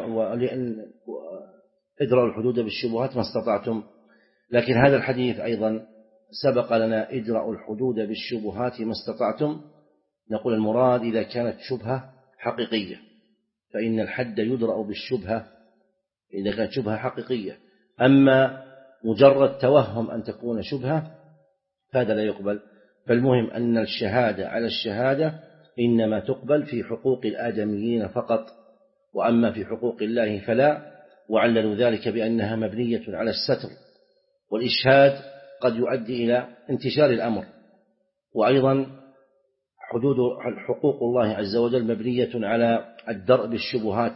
ادرأوا الحدود بالشبهات ما استطعتم. لكن هذا الحديث أيضا سبق لنا: ادرأوا الحدود بالشبهات ما استطعتم. نقول المراد إذا كانت شبهة حقيقية، فإن الحد يدرأ بالشبهة إذا كانت شبهة حقيقية. أما مجرد توهم أن تكون شبهة هذا لا يقبل. فالمهم أن الشهادة على الشهادة إنما تقبل في حقوق الآدميين فقط، وأما في حقوق الله فلا. وعللوا ذلك بأنها مبنية على الستر، والإشهاد قد يؤدي إلى انتشار الأمر. وأيضا حدود حقوق الله عز وجل مبنية على الدرء بالشبهات،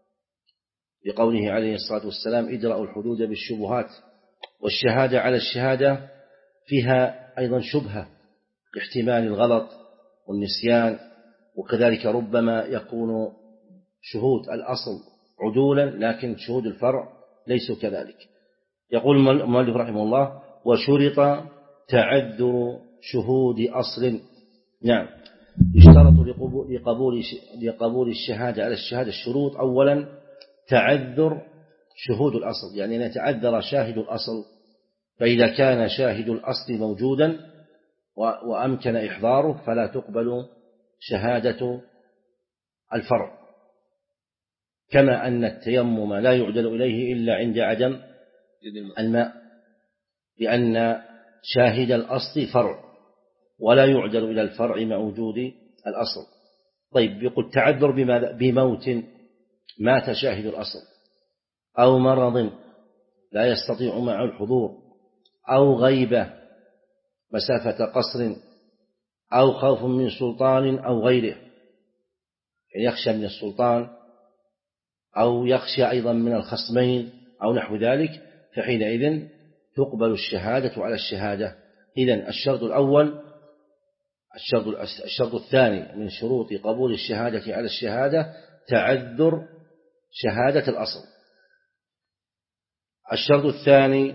بقوله عليه الصلاة والسلام: ادرأوا الحدود بالشبهات. والشهادة على الشهادة فيها أيضا شبهة احتمال الغلط والنسيان، وكذلك ربما يكون شهود الأصل عدولا لكن شهود الفرع ليسوا كذلك. يقول المؤلف رحمه الله: وشرط تعذر شهود أصل. نعم، يشترط لقبول لقبول الشهادة على الشهادة الشروط: أولا تعذر شهود الأصل، يعني أن يتعذر شاهد الأصل. فإذا كان شاهد الأصل موجودا وأمكن إحضاره فلا تقبل شهادة الفرع. كما أن التيمم لا يعدل إليه إلا عند عدم الماء، لأن شاهد الأصل فرع ولا يعدل إلى الفرع مع وجود الأصل. طيب، يقول تعذر بماذا؟ بموت، مات شاهد الأصل، أو مرض لا يستطيع معه الحضور، أو غيبة مسافة قصر، أو خوف من سلطان أو غيره، يعني يخشى من السلطان أو يخشى أيضا من الخصمين أو نحو ذلك، فحينئذ تقبل الشهادة على الشهادة. إذن الشرط الأول الشرط, الشرط الثاني من شروط قبول الشهادة على الشهادة تعذر شهادة الأصل. الشرط الثاني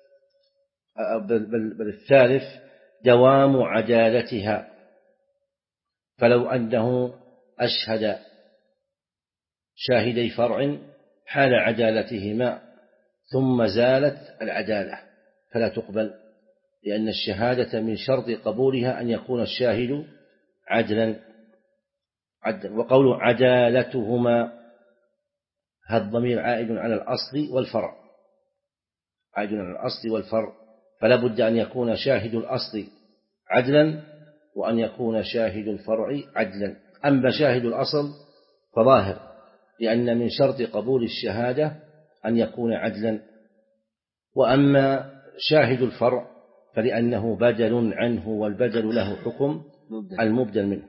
بل الثالث دوام عدالتها، فلو أنه أشهد شاهدي فرع حال عدالتهما ثم زالت العدالة فلا تقبل، لأن الشهادة من شرط قبولها أن يكون الشاهد عدلا عدلا. وقول عدالتهما هذا الضمير عائد على الأصل والفرع، عائد على الأصل والفرع، فلا بد أن يكون شاهد الأصل عدلا وأن يكون شاهد الفرع عدلا. أما شاهد الأصل فظاهر، لأن من شرط قبول الشهادة أن يكون عدلا. وأما شاهد الفرع فلأنه بدل عنه، والبدل له حكم المبدل منه.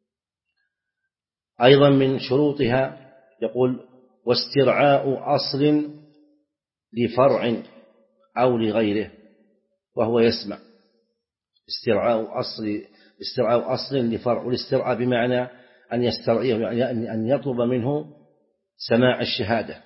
أيضا من شروطها يقول: واسترعاء أصل لفرع أو لغيره وهو يسمع. استرعاء أصل استرعاء أصل لفرع، والاسترعاء بمعنى أن يسترعيه، يعني أن يطلب منه سماع الشهادة،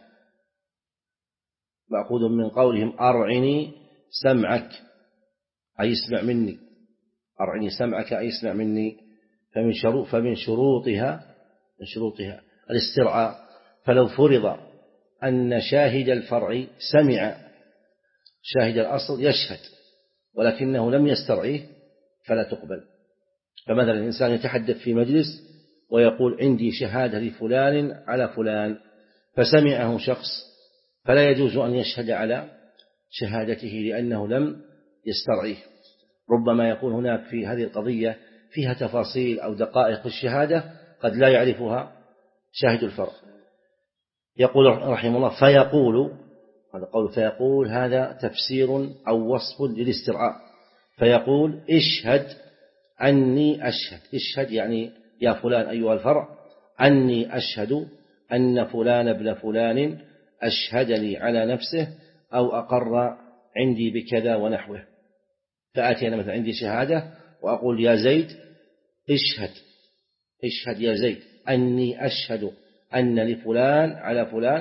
مأخوذ من قولهم: أرعني سمعك أي اسمع مني، أرعني سمعك أي اسمع مني. فمن شروط فمن شروطها من شروطها الاسترعاء. فلو فرض أن شاهد الفرع سمع شاهد الأصل يشهد ولكنه لم يسترعيه فلا تقبل. فمثلا الإنسان يتحدث في مجلس ويقول: عندي شهادة لفلان على فلان، فسمعه شخص، فلا يجوز أن يشهد على شهادته لأنه لم يسترعيه. ربما يكون هناك في هذه القضية فيها تفاصيل أو دقائق في الشهادة قد لا يعرفها شاهد الفرع. يقول رحمه الله: فيقول، هذا قول فيقول هذا تفسير أو وصف للاسترعاء. فيقول: اشهد أني أشهد، اشهد يعني يا فلان أيها الفرع، أني أشهد أن فلان ابن فلان أشهد لي على نفسه أو أقر عندي بكذا ونحوه. فآتي أنا مثلا عندي شهادة وأقول: يا زيد اشهد، اشهد يا زيد أني أشهد أن لفلان على فلان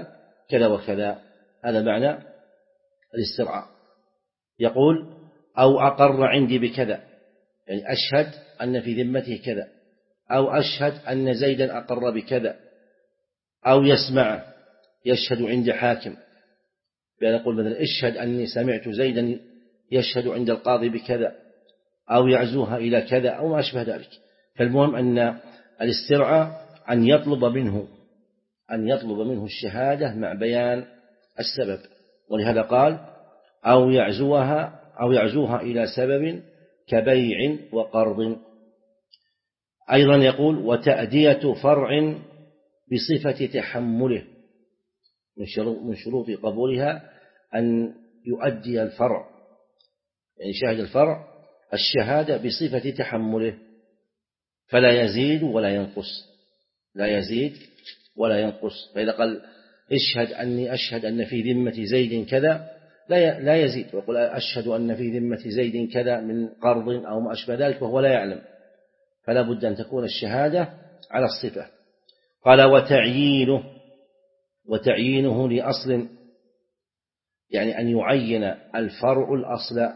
كذا وكذا. هذا معنى الاسترعاء. يقول أو أقر عندي بكذا، يعني أشهد أن في ذمته كذا، أو أشهد أن زيدا أقر بكذا، أو يسمع، يشهد عند حاكم بأن يقول مثلا اشهد أني سمعت زيدا يشهد عند القاضي بكذا، أو يعزوها إلى كذا أو ما أشبه ذلك. فالمهم أن الاسترعاء أن يطلب منه أن يطلب منه الشهادة مع بيان السبب، ولهذا قال أو يعزوها أو يعزوها إلى سبب كبيع وقرض. أيضا يقول وتأدية فرع بصفة تحمله، من شروط قبولها أن يؤدي الفرع، يعني شاهد الفرع الشهادة بصفة تحمله، فلا يزيد ولا ينقص، لا يزيد ولا ينقص. فإذا قال اشهد أني أشهد أن في ذمة زيد كذا لا يزيد، ويقول أشهد أن في ذمة زيد كذا من قرض أو ما أشبه ذلك وهو لا يعلم، فلا بد أن تكون الشهادة على الصفة. قال وتعيينه وتعيينه لأصل، يعني أن يعين الفرع الأصل،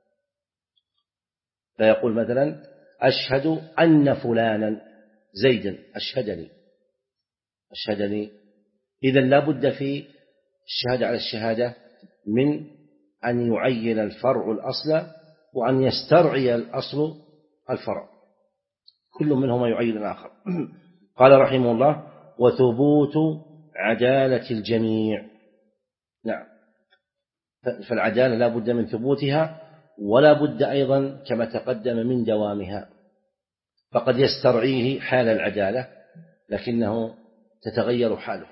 فيقول مثلا أشهد أن فلانا زيدا أشهدني أشهدني إذا لا بد في الشهادة على الشهادة من أن يعين الفرع الأصل وأن يسترعي الأصل الفرع، كل منهما يعين الآخر. قال رحمه الله وثبوت عدالة الجميع. نعم، فالعدالة لا بد من ثبوتها، ولا بد أيضا كما تقدم من دوامها، فقد يسترعيه حال العدالة لكنه تتغير حاله،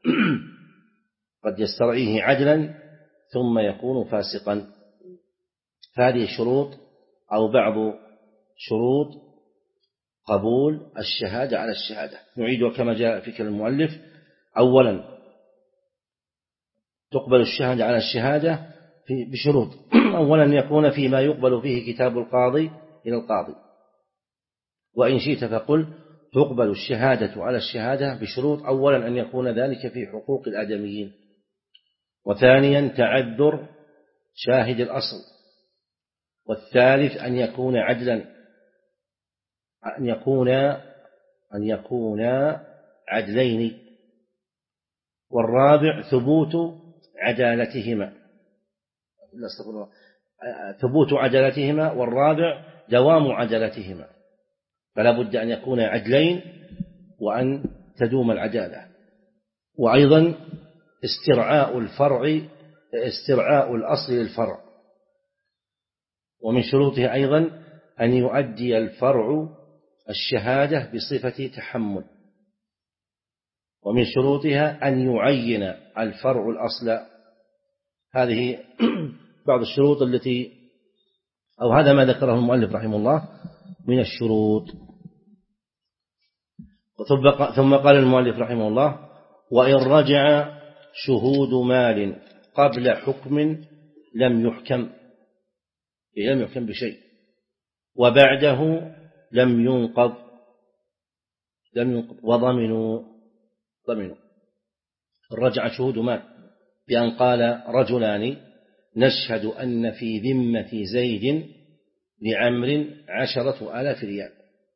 قد يسترعيه عدلا ثم يكون فاسقا. فهذه شروط أو بعض شروط قبول الشهادة على الشهادة. نعيدها كما جاء في كلام المؤلف. أولا تقبل الشهادة على الشهادة بشروط. أولا يكون فيما يقبل فيه كتاب القاضي إلى القاضي، وإن شئت فقل تقبل الشهادة على الشهادة بشروط. أولا أن يكون ذلك في حقوق الآدميين، وثانيا تعذر شاهد الأصل، والثالث أن يكون عدلا، أن يكون أن يكون عدلين، والرابع ثبوت عدالتهما ثبوت عدالتهما والرابع دوام عدالتهما، فلا بد أن يكون عدلين وأن تدوم العدالة. وأيضا استرعاء الفرع استرعاء الأصل للفرع، ومن شروطها أيضا أن يؤدي الفرع الشهادة بصفة تحمل، ومن شروطها أن يعين الفرع الأصل. هذه بعض الشروط التي أو هذا ما ذكره المؤلف رحمه الله من الشروط. ثم قال المؤلف رحمه الله وإن رجع شهود مال قبل حكم لم يحكم لم يحكم بشيء، وبعده لم ينقض لم ينقض وضمنوا ضمنوا رجع شهود مال بأن قال رجلان نشهد أن في ذمة زيد لعمر عشرة آلاف ريال،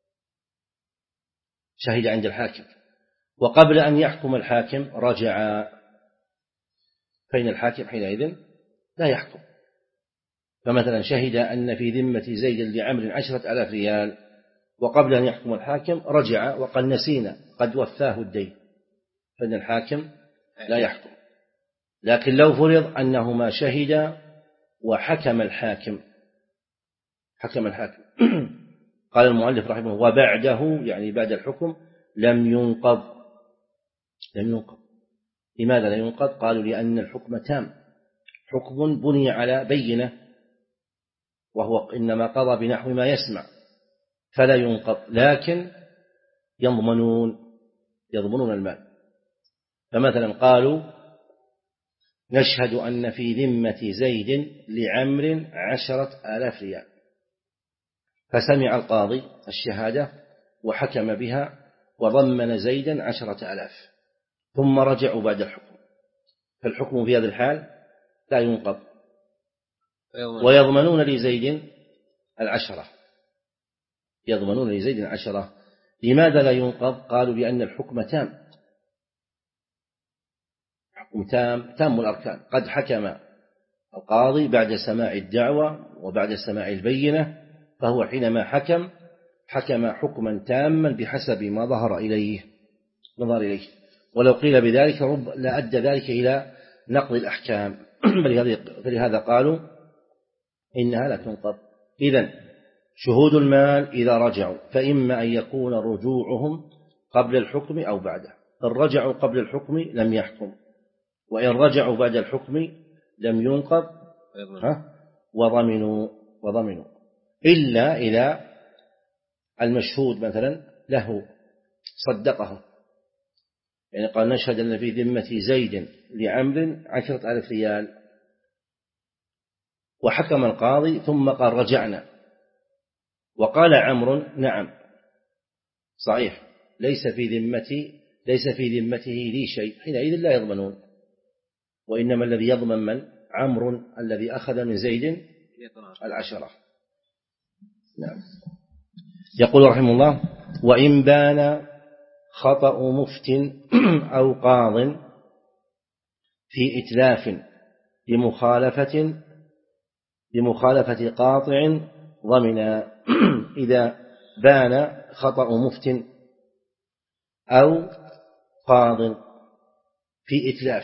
شهد عند الحاكم، وقبل أن يحكم الحاكم رجع، فإن الحاكم حينئذ لا يحكم. فمثلا شهد أن في ذمة زيد لعمر عشرة آلاف ريال، وقبل أن يحكم الحاكم رجع وقد نسينا قد وفاه الدين، فإن الحاكم لا يحكم. لكن لو فرض أنهما شهد وحكم الحاكم حكم الحاكم قال المؤلف رحمه الله وبعده يعني بعد الحكم لم ينقض لم ينقض لماذا لا ينقض؟ قالوا لأن الحكم تام، حكم بني على بينة، وهو إنما قضى بنحو ما يسمع فلا ينقض، لكن يضمنون يضمنون المال. فمثلا قالوا نشهد أن في ذمة زيد لعمر عشرة آلاف ريال، فسمع القاضي الشهادة وحكم بها وضمن زيدا عشرة آلاف، ثم رجعوا بعد الحكم فالحكم في هذه الحال لا ينقض. ويضمنون لزيد العشرة، يضمنون لزيد العشرة. لماذا لا ينقض؟ قالوا لأن الحكم تام، حكم تام تام الأركان. قد حكم القاضي بعد سماع الدعوة وبعد سماع البينة، فهو حينما حكم حكم حكما تاما بحسب ما ظهر إليه نظر إليه. ولو قيل بذلك رب لا أدى ذلك إلى نقض الأحكام، فلهذا قالوا إنها لا تنقض. إذن شهود المال إذا رجعوا فإما أن يكون رجوعهم قبل الحكم أو بعده. إن رجعوا قبل الحكم لم يحكم، وإن رجعوا بعد الحكم لم ينقض وضمنوا وضمنوا إلا إذا المشهود مثلا له صدقه، يعني قال نشهد أن في ذمة زيد لعمر عشرة ألف ريال، وحكم القاضي ثم قال رجعنا، وقال عمرو نعم صحيح ليس في ذمتي ليس في ذمته لي شيء، حينئذ لا يضمنون، وإنما الذي يضمن من؟ عمرو الذي أخذ من زيد العشرة. نعم. يقول رحمه الله: وإن بان خطأ مفت أو قاض في إتلاف لمخالفة لمخالفة قاطع ضمنا. إذا بان خطأ مفت أو قاض في إتلاف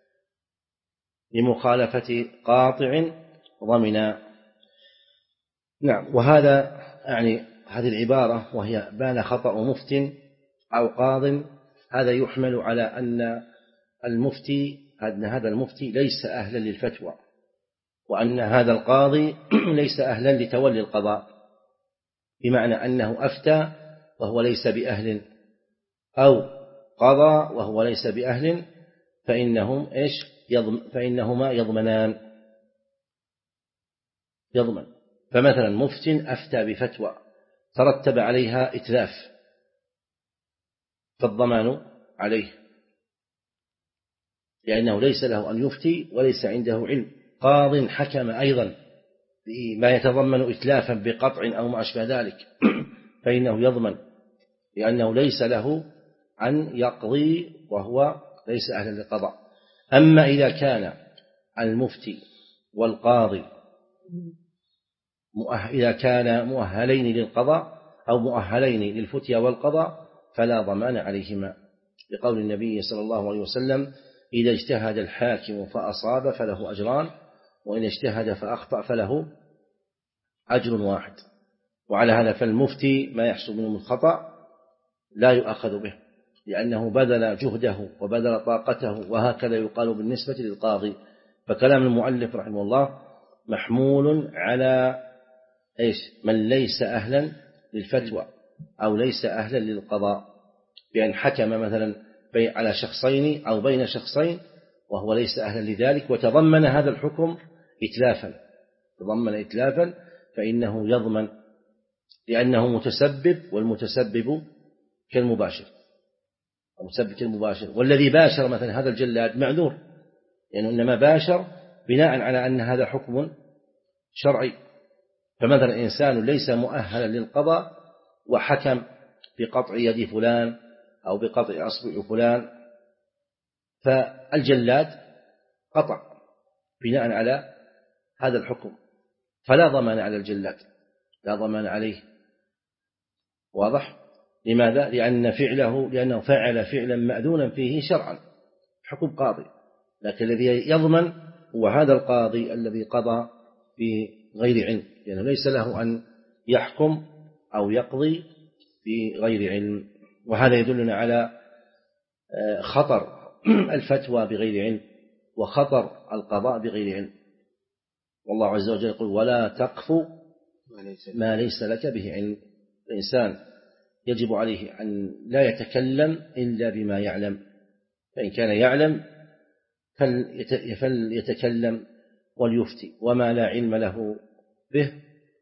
لمخالفة قاطع ضمنا. نعم. وهذا يعني هذه العبارة وهي بان خطأ مفت أو قاض، هذا يحمل على أن المفتي أن هذا المفتي ليس أهلا للفتوى، وأن هذا القاضي ليس أهلا لتولي القضاء، بمعنى أنه أفتى وهو ليس بأهل، أو قضى وهو ليس بأهل، فإنهم إيش يضم فإنهما يضمنان يضمن. فمثلا مفت أفتى بفتوى ترتب عليها إتلاف، فالضمان عليه لأنه ليس له أن يفتي وليس عنده علم. قاض حكم أيضا بما يتضمن إتلافا بقطع أو ما أشبه ذلك، فإنه يضمن لأنه ليس له أن يقضي وهو ليس أهلا للقضاء. أما إذا كان المفتي والقاضي إذا كان مؤهلين للقضاء أو مؤهلين للفتيا والقضاء فلا ضمان عليهما، لقول النبي صلى الله عليه وسلم: إذا اجتهد الحاكم فأصاب فله أجران، وإن اجتهد فأخطأ فله أجر واحد. وعلى هذا فالمفتي ما يحصل منه الخطأ لا يؤخذ به، لأنه بذل جهده وبذل طاقته، وهكذا يقال بالنسبة للقاضي. فكلام المؤلف رحمه الله محمول على إيش؟ من ليس أهلا للفتوى أو ليس أهلا للقضاء، بأن حكم مثلا على شخصين أو بين شخصين وهو ليس أهلا لذلك، وتضمن هذا الحكم إتلافا تضمن إتلافا فإنه يضمن، لأنه متسبب، والمتسبب كالمباشر المسبب كالمباشر. والذي باشر مثلا هذا الجلاد معذور، لأنه يعني إنما باشر بناء على أن هذا حكم شرعي. فمثلا إنسان ليس مؤهلا للقضاء وحكم بقطع يد فلان أو بقطع أصبع فلان، فالجلاد قطع بناء على هذا الحكم، فلا ضمان على الجلاد، لا ضمان عليه. واضح؟ لماذا؟ لأن فعله لأنه فعل فعلا مأذونا فيه شرعا، حكم قاضي. لكن الذي يضمن هو هذا القاضي الذي قضى بغير علم، لأنه يعني ليس له أن يحكم أو يقضي بغير علم. وهذا يدلنا على خطر الفتوى بغير علم وخطر القضاء بغير علم. والله عز وجل يقول: ولا تقف ما ليس لك به علم. الإنسان يجب عليه أن لا يتكلم إلا بما يعلم، فإن كان يعلم فليتكلم وليفتي، وما لا علم له به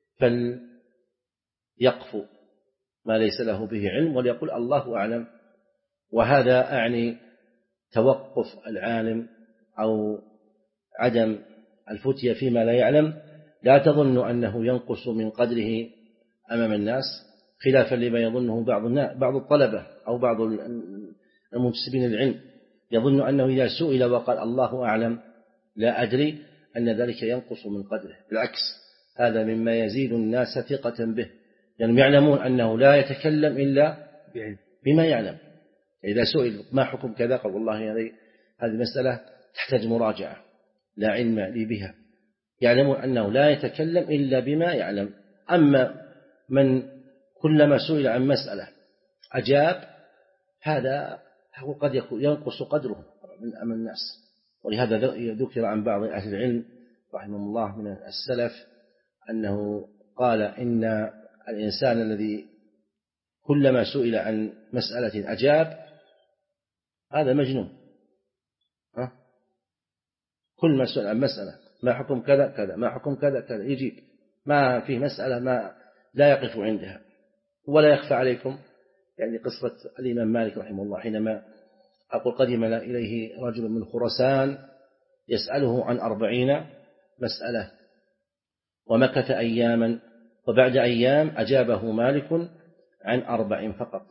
فليقف ما ليس له به علم وليقول الله أعلم. وهذا أعني توقف العالم أو عدم الفتية فيما لا يعلم لا تظن أنه ينقص من قدره أمام الناس، خلافا لما يظنه بعض بعض الطلبة أو بعض المنتسبين للعلم، يظن أنه إذا سئل وقال الله أعلم لا أدري أن ذلك ينقص من قدره. بالعكس، هذا مما يزيد الناس ثقة به، يعني يعلمون أنه لا يتكلم إلا بما يعلم. إذا سئل ما حكم كذا قال والله هذه مسألة تحتاج مراجعة لا علم لي بها، يعلمون أنه لا يتكلم إلا بما يعلم. أما من كلما سئل عن مسألة أجاب، هذا قد ينقص قدره من أمام الناس. ولهذا ذكر عن بعض أهل العلم رحمه الله من السلف أنه قال إن الإنسان الذي كلما سئل عن مسألة أجاب هذا مجنون. ها؟ كل ما سئل عن مسألة ما حكم كذا كذا، ما حكم كذا كذا، يجيب، ما في مسألة ما لا يقف عندها. ولا يخفى عليكم يعني قصة الإمام مالك رحمه الله، حينما أقول قدم إليه رجل من خراسان يسأله عن أربعين مسألة، ومكث أياما، وبعد أيام أجابه مالك عن أربع فقط.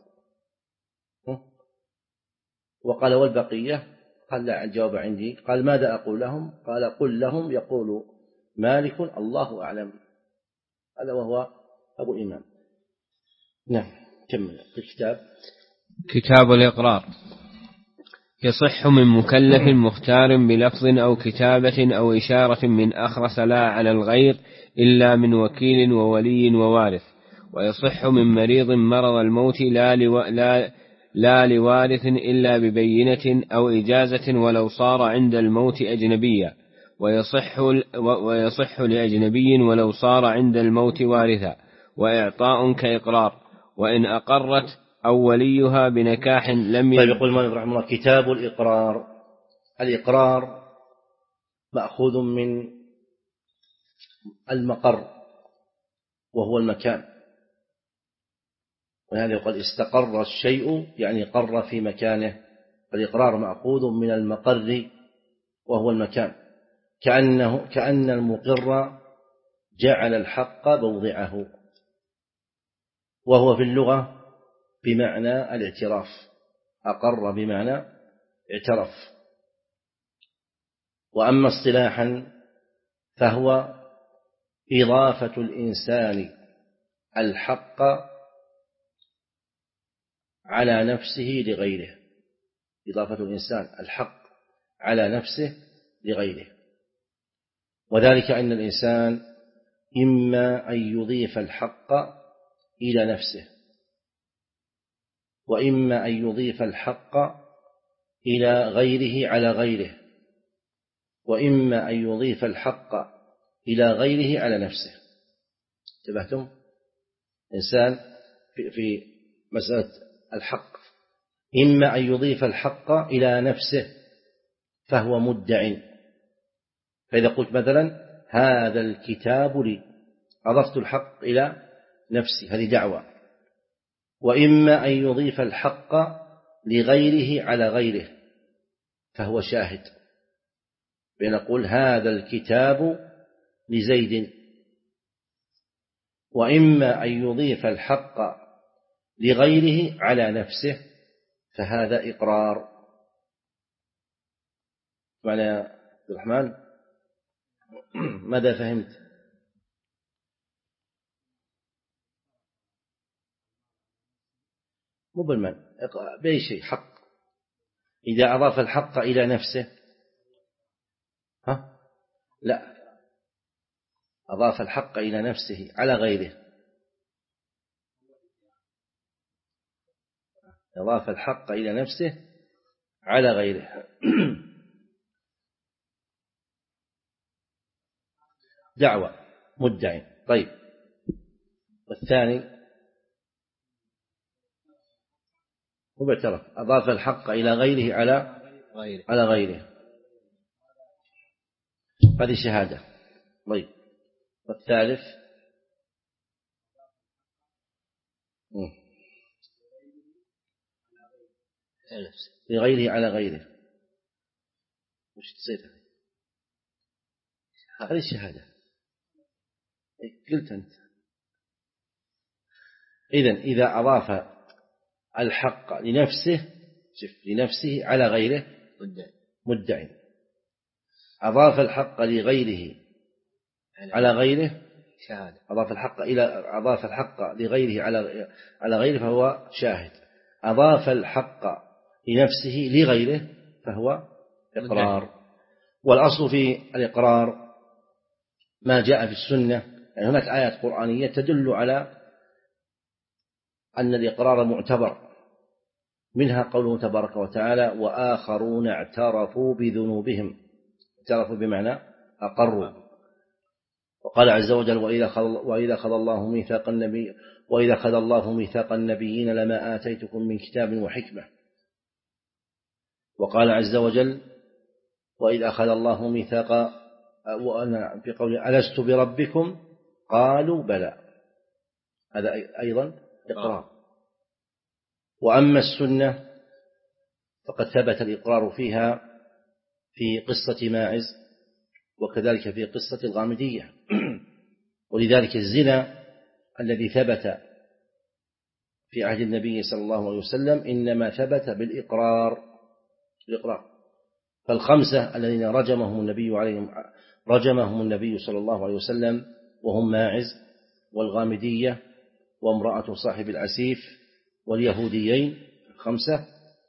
وقال والبقية؟ قال لا الجواب عندي. قال ماذا أقول لهم؟ قال قل لهم يقول مالك الله أعلم. هذا وهو أبو الإمام. نعم كمل في الكتاب. كتاب الإقرار. يصح من مكلف مختار بلفظ أو كتابة أو إشارة من أخرس لا على الغير إلا من وكيل وولي ووارث. ويصح من مريض مرض الموت لا, لو لا, لا لوارث إلا ببينة أو إجازة ولو صار عند الموت أجنبيا. ويصح, ويصح لأجنبي ولو صار عند الموت وارثا. وإعطاء كإقرار وإن أقرت أو وليها بنكاح لم طيب يقول المؤلف رحمه الله كتاب الإقرار. الإقرار مأخوذ من المقر وهو المكان، ولهذا يقول استقر الشيء يعني قر في مكانه. الإقرار مأخوذ من المقر وهو المكان، كأنه كأن المقر جعل الحق موضعه، وهو في اللغة بمعنى الاعتراف. أقر بمعنى اعترف. وأما اصطلاحا فهو إضافة الإنسان الحق على نفسه لغيره. إضافة الإنسان الحق على نفسه لغيره، وذلك أن الإنسان إما أن يضيف الحق إلى نفسه، وإما أن يضيف الحق إلى غيره على غيره، وإما أن يضيف الحق إلى غيره على نفسه. انتبهتم؟ إنسان في, في مسألة الحق إما أن يضيف الحق إلى نفسه فهو مدع. فإذا قلت مثلا هذا الكتاب لي، أضفت الحق إلى نفسي، هذه دعوة. وإما أن يضيف الحق لغيره على غيره فهو شاهد، بنقول هذا الكتاب لزيد. وإما أن يضيف الحق لغيره على نفسه فهذا إقرار. معنى عبد الرحمن ماذا فهمت؟ مو بالمن بأي شيء حق. إذا أضاف الحق إلى نفسه، ها لا، أضاف الحق إلى نفسه على غيره. أضاف الحق إلى نفسه على غيره دعوة مدعي. طيب والثاني هو باعتراف، أضاف الحق إلى غيره على غيره, على غيره. هذه شهادة. طيب والثالث لغيره على غيره. وش تصير هذه الشهادة قلت أنت. إذن إذا أضاف الحق لنفسه شف لنفسه على غيره مدعي، أضاف الحق لغيره على غيره شاهد، أضاف الحق إلى أضاف الحق لغيره على على غيره فهو شاهد، أضاف الحق لنفسه لغيره فهو إقرار. والأصل في الإقرار ما جاء في السنة، يعني هناك آيات قرآنية تدل على أن الإقرار معتبر، منها قوله تبارك وتعالى وآخرون اعترفوا بذنوبهم، اعترفوا بمعنى أقروا. وقال عز وجل وإذا أخذ الله ميثاق النبي وإذا أخذ الله ميثاق النبيين لما آتيتكم من كتاب وحكمة. وقال عز وجل وإذا أخذ الله ميثاق وأنا في قوله ألست بربكم قالوا بلى، هذا أيضا إقرار. وأما السنة فقد ثبت الإقرار فيها في قصة ماعز وكذلك في قصة الغامدية. ولذلك الزنا الذي ثبت في عهد النبي صلى الله عليه وسلم إنما ثبت بالإقرار الإقرار. فالخمسة الذين رجمهم النبي عليهم رجمهم النبي صلى الله عليه وسلم وهم ماعز والغامدية وامرأة صاحب العسيف واليهوديين خمسة،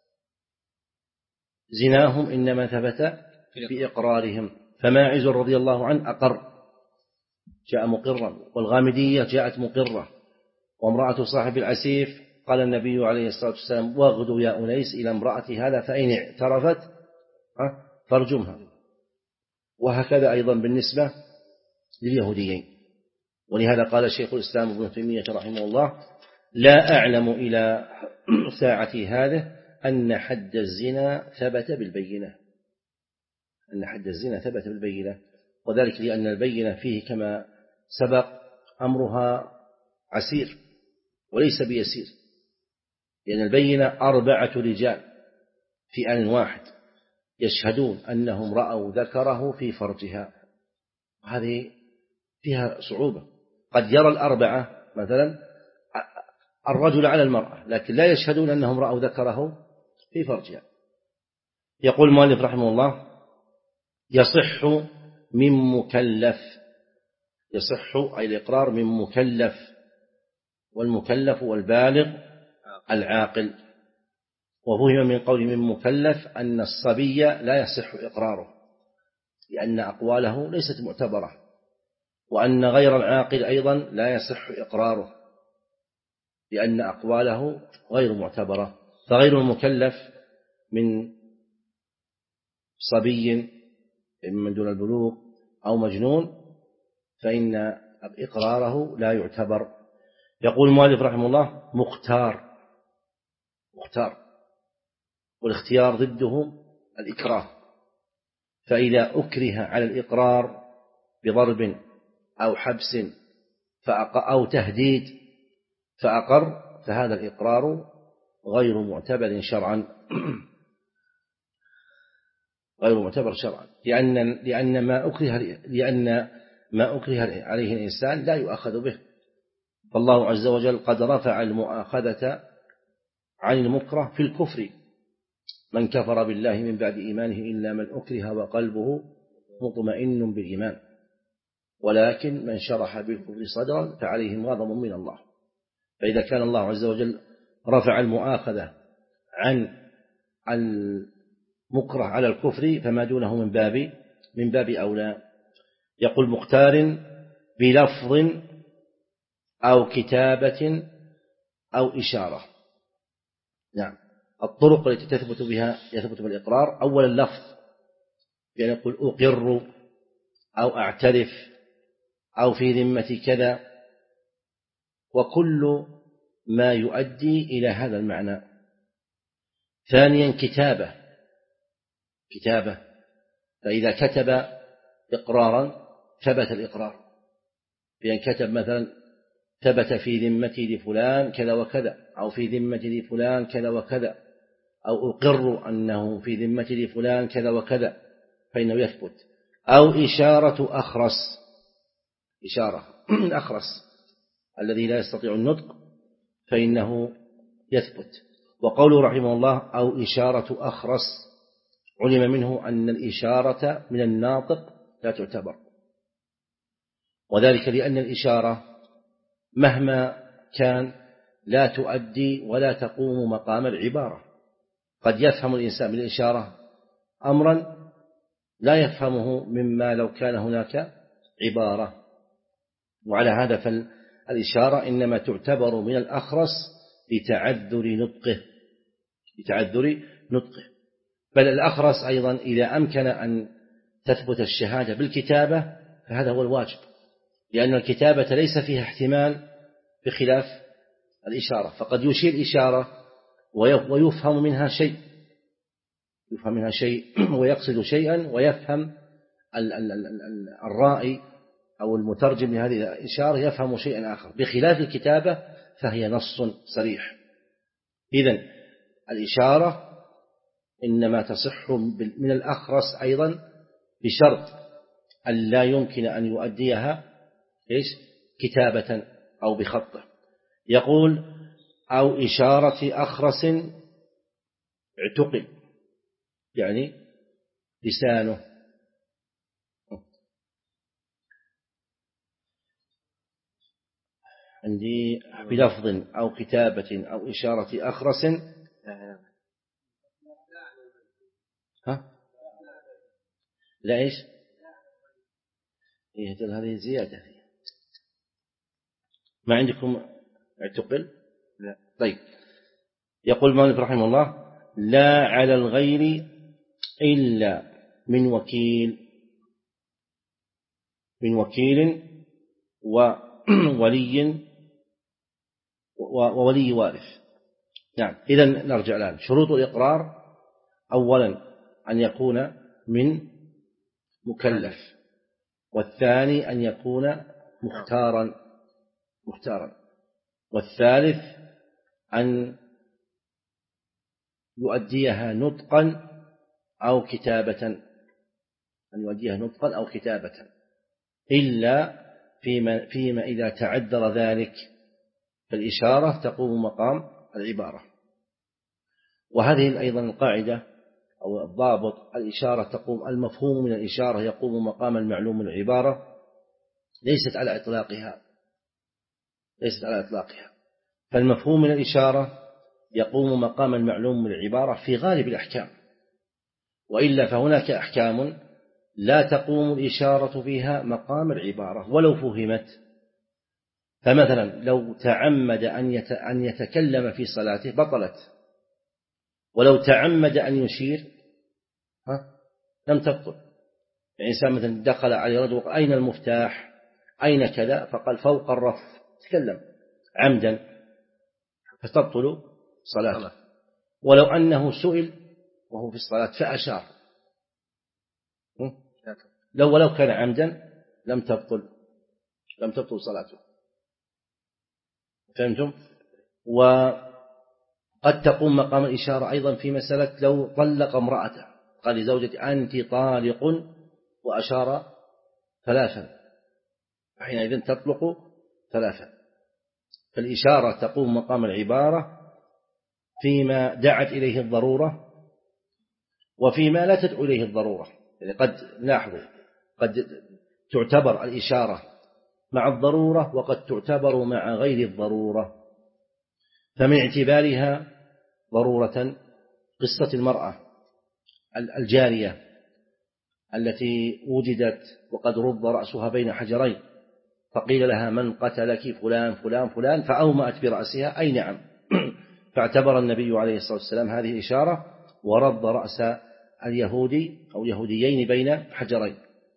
زناهم إنما ثبت بإقرارهم. فماعز رضي الله عنه أقر جاء مقرا، والغامدية جاءت مقرة، وامرأة صاحب العسيف قال النبي عليه الصلاة والسلام واغدوا يا أنيس إلى امرأة هذا فإن اعترفت فارجمها. وهكذا أيضا بالنسبة لليهوديين. ولهذا قال شيخ الإسلام ابن تيمية رحمه الله لا أعلم إلى ساعتي هذه أن حد الزنا ثبت بالبينة، أن حد الزنا ثبت بالبينة، وذلك لأن البينة فيه كما سبق أمرها عسير وليس بيسير، لأن البينة أربعة رجال في آن واحد يشهدون أنهم رأوا ذكره في فرجها، هذه فيها صعوبة. قد يرى الأربعة مثلا الرجل على المرأة لكن لا يشهدون أنهم رأوا ذكره في فرجها. يقول المؤلف رحمه الله يصح من مكلف، يصح أي الإقرار من مكلف، والمكلف والبالغ العاقل. وفهم من قول من مكلف أن الصبي لا يصح إقراره لأن أقواله ليست معتبرة، وأن غير العاقل أيضا لا يصح إقراره لأن أقواله غير معتبرة. فغير المكلف من صبي من دون البلوغ أو مجنون فإن إقراره لا يعتبر. يقول المؤلف رحمه الله مختار، مختار، والاختيار ضده الإكراه. فإذا أكره على الإقرار بضرب أو حبس أو تهديد فأقر فهذا الإقرار غير معتبر شرعا، غير معتبر شرعا، لأن لأن ما أكره لأن ما أكره عليه الإنسان لا يؤخذ به. فالله عز وجل قد رفع المؤاخذة عن المكره في الكفر، من كفر بالله من بعد إيمانه إلا من أكره وقلبه مطمئن بالإيمان، ولكن من شرح بالكفر صدرا فعليهم غضب من الله. فإذا كان الله عز وجل رفع المؤاخذة عن المكره على الكفر فما دونه من باب من باب أولى. يقول مختار بلفظ أو كتابة أو إشارة. نعم، الطرق التي تثبت بها يثبت بالإقرار أولا اللفظ، يعني يقول أقر أو أعترف أو في ذمة كذا، وكل ما يؤدي إلى هذا المعنى. ثانيا كتابة، كتابة فإذا كتب إقرارا ثبت الإقرار، بأن كتب مثلا ثبت في ذمتي لفلان كذا وكذا، أو في ذمتي لفلان كذا وكذا، أو أقر أنه في ذمتي لفلان كذا وكذا، فإنه يثبت، أو إشارة أخرس، إشارة أخرس الذي لا يستطيع النطق فإنه يثبت. وقوله رحمه الله أو إشارة أخرس، علم منه أن الإشارة من الناطق لا تعتبر، وذلك لأن الإشارة مهما كان لا تؤدي ولا تقوم مقام العبارة. قد يفهم الإنسان بالإشارة أمرا لا يفهمه مما لو كان هناك عبارة، وعلى هذا فالإشارة إنما تعتبر من الأخرس لتعذر نطقه لتعذر نطقه بل الأخرس أيضا إذا أمكن أن تثبت الشهادة بالكتابة فهذا هو الواجب، لأن الكتابة ليس فيها احتمال بخلاف الإشارة، فقد يشير إشارة ويفهم منها شيء يفهم منها شيء ويقصد شيئا، ويفهم الرائي أو المترجم لهذه الإشارة يفهم شيئا آخر، بخلاف الكتابة فهي نص صريح. إذن الإشارة إنما تصح من الأخرس أيضا بشرط أن لا يمكن أن يؤديها إيش كتابة أو بخطه. يقول أو إشارة أخرس اعتقل، يعني لسانه، عندي بلفظ أو كتابة أو إشارة أخرس ها لا إيش إيه هذه زيادة، ما عندكم اعتقل لا. طيب يقول المؤلف رحمه الله لا على الغير إلا من وكيل من وكيل وولي وولي وارث. نعم. إذن نرجع الآن شروط الإقرار: أولا أن يكون من مكلف، والثاني أن يكون مختارا مختارا والثالث أن يؤديها نطقا أو كتابة أن يؤديها نطقا أو كتابة إلا فيما, فيما إذا تعذر ذلك فالإشارة تقوم مقام العبارة. وهذه أيضا القاعدة أو الضابط: الإشارة تقوم المفهوم من الإشارة يقوم مقام المعلوم من العبارة، ليست على إطلاقها ليست على إطلاقها فالمفهوم من الإشارة يقوم مقام المعلوم من العبارة في غالب الأحكام، وإلا فهناك أحكام لا تقوم الإشارة فيها مقام العبارة ولو فهمت. فمثلا لو تعمد أن يتكلم في صلاته بطلت، ولو تعمد أن يشير ها لم تبطل. الإنسان مثلا دخل على رجل وقال أين المفتاح أين كذا، فقال فوق الرف، تكلم عمدا فتبطل صلاته. ولو أنه سئل وهو في الصلاة فأشار لو ولو كان عمدا لم تبطل لم تبطل صلاته. فهمتم؟ وقد تقوم مقام الإشارة أيضا في مسألة لو طلق امرأته قال لزوجتي أنت طالق وأشار ثلاثا، فحينئذ تطلق ثلاثا. فالإشارة تقوم مقام العبارة فيما دعت إليه الضرورة وفيما لا تدعو إليه الضرورة. يعني قد لاحظوا قد تعتبر الإشارة مع الضرورة وقد تعتبر مع غير الضرورة. فمن اعتبارها ضرورة قصة المرأة الجارية التي وجدت وقد رب رأسها بين حجرين، فقيل لها من قتلك؟ فلان فلان فلان، فأومأت برأسها أي نعم. فاعتبر النبي عليه الصلاة والسلام هذه إشارة ورد رأس اليهودي أو اليهوديين بين حجرين.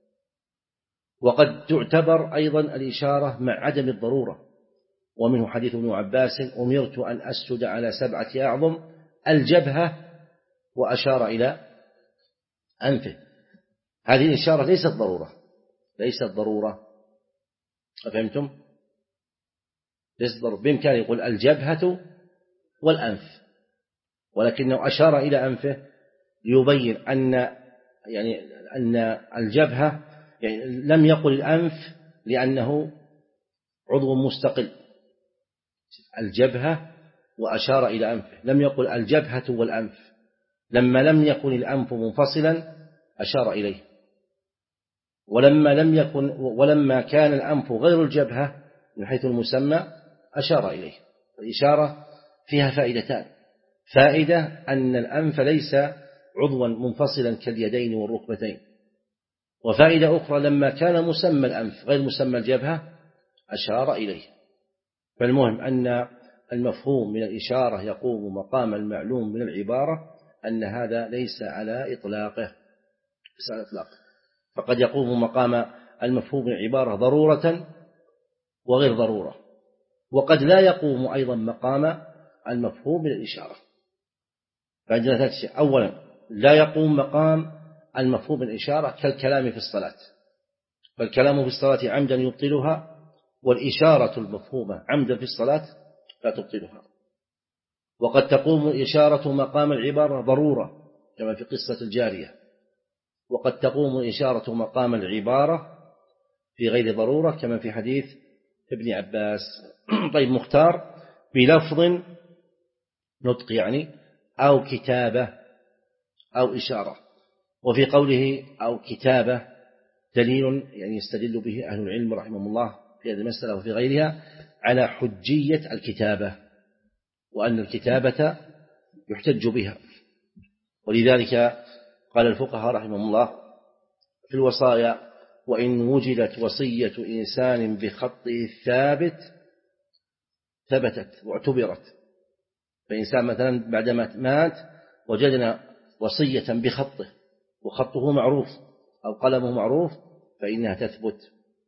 وقد تعتبر أيضا الإشارة مع عدم الضرورة، ومنه حديث ابن عباس أمرت أن أسجد على سبعة أعظم الجبهة وأشار إلى أنفه. هذه الإشارة ليست ضرورة ليست ضرورة فهمتم؟ ليست ضرورة. بإمكانه يقول الجبهة والأنف، ولكنه أشار إلى أنفه ليبين أن يعني أن الجبهة يعني لم يقل الأنف لأنه عضو مستقل، الجبهة وأشار إلى أنفه، لم يقل الجبهة والأنف، لما لم يكن الأنف منفصلا أشار إليه، ولما لم يكن ولما كان الأنف غير الجبهة من حيث المسمى أشار إليه. الإشارة فيها فائدتان: فائدة أن الأنف ليس عضوا منفصلا كاليدين والركبتين، وفائدة أخرى لما كان مسمى الأنف غير مسمى الجبهة أشار إليه. فالمهم أن المفهوم من الإشارة يقوم مقام المعلوم من العبارة، أن هذا ليس على إطلاقه، ليس على إطلاقه، فقد يقوم مقام المفهوم من العبارة ضرورة وغير ضرورة، وقد لا يقوم أيضا مقام المفهوم من الإشارة. فعندنا ثلاث شيء: أولا لا يقوم مقام المفهوم من الإشارة كالكلام في الصلاة، فالكلام في الصلاة عمدا يبطلها، والإشارة المفهومة عمدا في الصلاة لا تبطلها. وقد تقوم الإشارة مقام العبارة ضرورة كما في قصة الجارية، وقد تقوم الإشارة مقام العبارة في غير ضرورة كما في حديث ابن عباس. طيب، مختار بلفظ نطق يعني أو كتابة أو إشارة. وفي قوله أو كتابة دليل يعني يستدل به أهل العلم رحمهم الله في هذه المسألة وفي غيرها على حجية الكتابة، وأن الكتابة يحتج بها. ولذلك قال الفقهاء رحمهم الله في الوصايا: وإن وجدت وصية إنسان بخطه الثابت ثبتت واعتبرت. فإنسان مثلا بعدما مات وجدنا وصية بخطه وخطه معروف أو قلمه معروف فإنها تثبت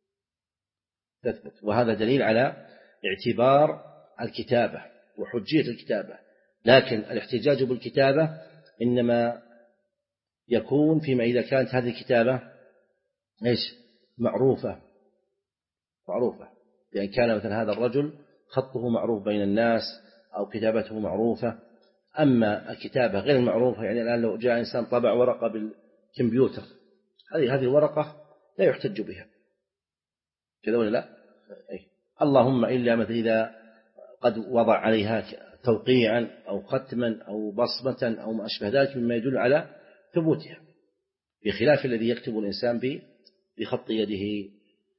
تثبت وهذا دليل على اعتبار الكتابة وحجية الكتابة. لكن الاحتجاج بالكتابة إنما يكون فيما إذا كانت هذه الكتابة إيش معروفة معروفة لأن كان مثل هذا الرجل خطه معروف بين الناس أو كتابته معروفة. أما الكتابة غير المعروفة، يعني الآن لو جاء إنسان طبع ورقة بالكمبيوتر، هذه هذه الورقة لا يحتج بها كذا ولا لا؟ أي. اللهم إلا مثل إذا قد وضع عليها توقيعا أو ختما أو بصمة أو ما أشبه ذلك مما يدل على ثبوتها، بخلاف الذي يكتب الإنسان بخط يده.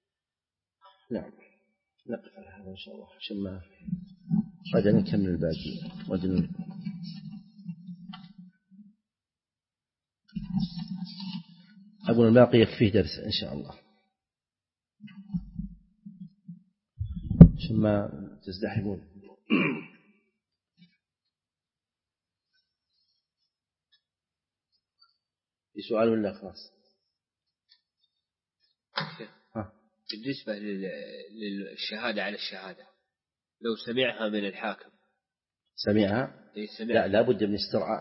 نعم، نقف على هذا إن شاء الله عشان ما غدا نكمل الباقي. ودن أبو الباقي يكفيه درس إن شاء الله عشان ما تزدحمون. في سؤال ولا خلاص؟ بالنسبة للشهادة على الشهادة، لو سمعها من الحاكم سمعها لا لا بد من استرعاء.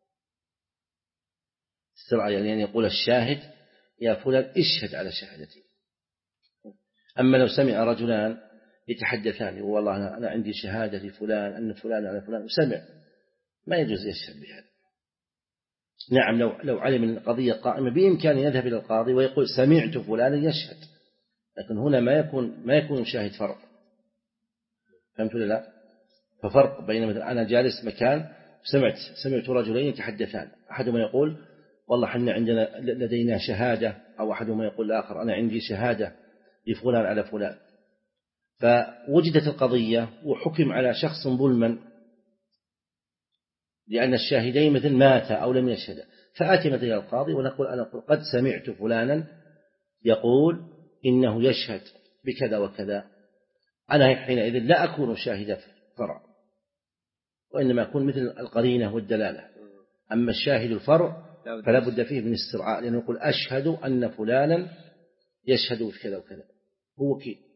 استرعاء يعني أن يقول الشاهد يا فلان اشهد على شهادتي. أما لو سمع رجلان يتحدثان والله أنا عندي شهادة لفلان أن فلان على فلان وسمع، ما يجوز يشهد بهذا. نعم، لو لو علم أن القضية قائمة بإمكانه يذهب إلى القاضي ويقول سمعت فلانا يشهد، لكن هنا ما يكون ما يكون شاهد فرق. فهمت ولا لا؟ ففرق بين مثلا أنا جالس مكان سمعت سمعت رجلين يتحدثان، أحدهما يقول والله حنا عندنا لدينا شهادة، أو أحدهما يقول الآخر أنا عندي شهادة لفلان على فلان. فوجدت القضية وحكم على شخص ظلما لأن الشاهدين مثل مات أو لم يشهد، فآتي مثل القاضي ونقول أنا قد سمعت فلانا يقول إنه يشهد بكذا وكذا. أنا حينئذ لا أكون شاهدا فرع، وإنما أكون مثل القرينة والدلالة. أما الشاهد الفرع فلا بد فيه من استرعاء، لأنه يقول أشهد أن فلانا يشهد بكذا وكذا، هو كي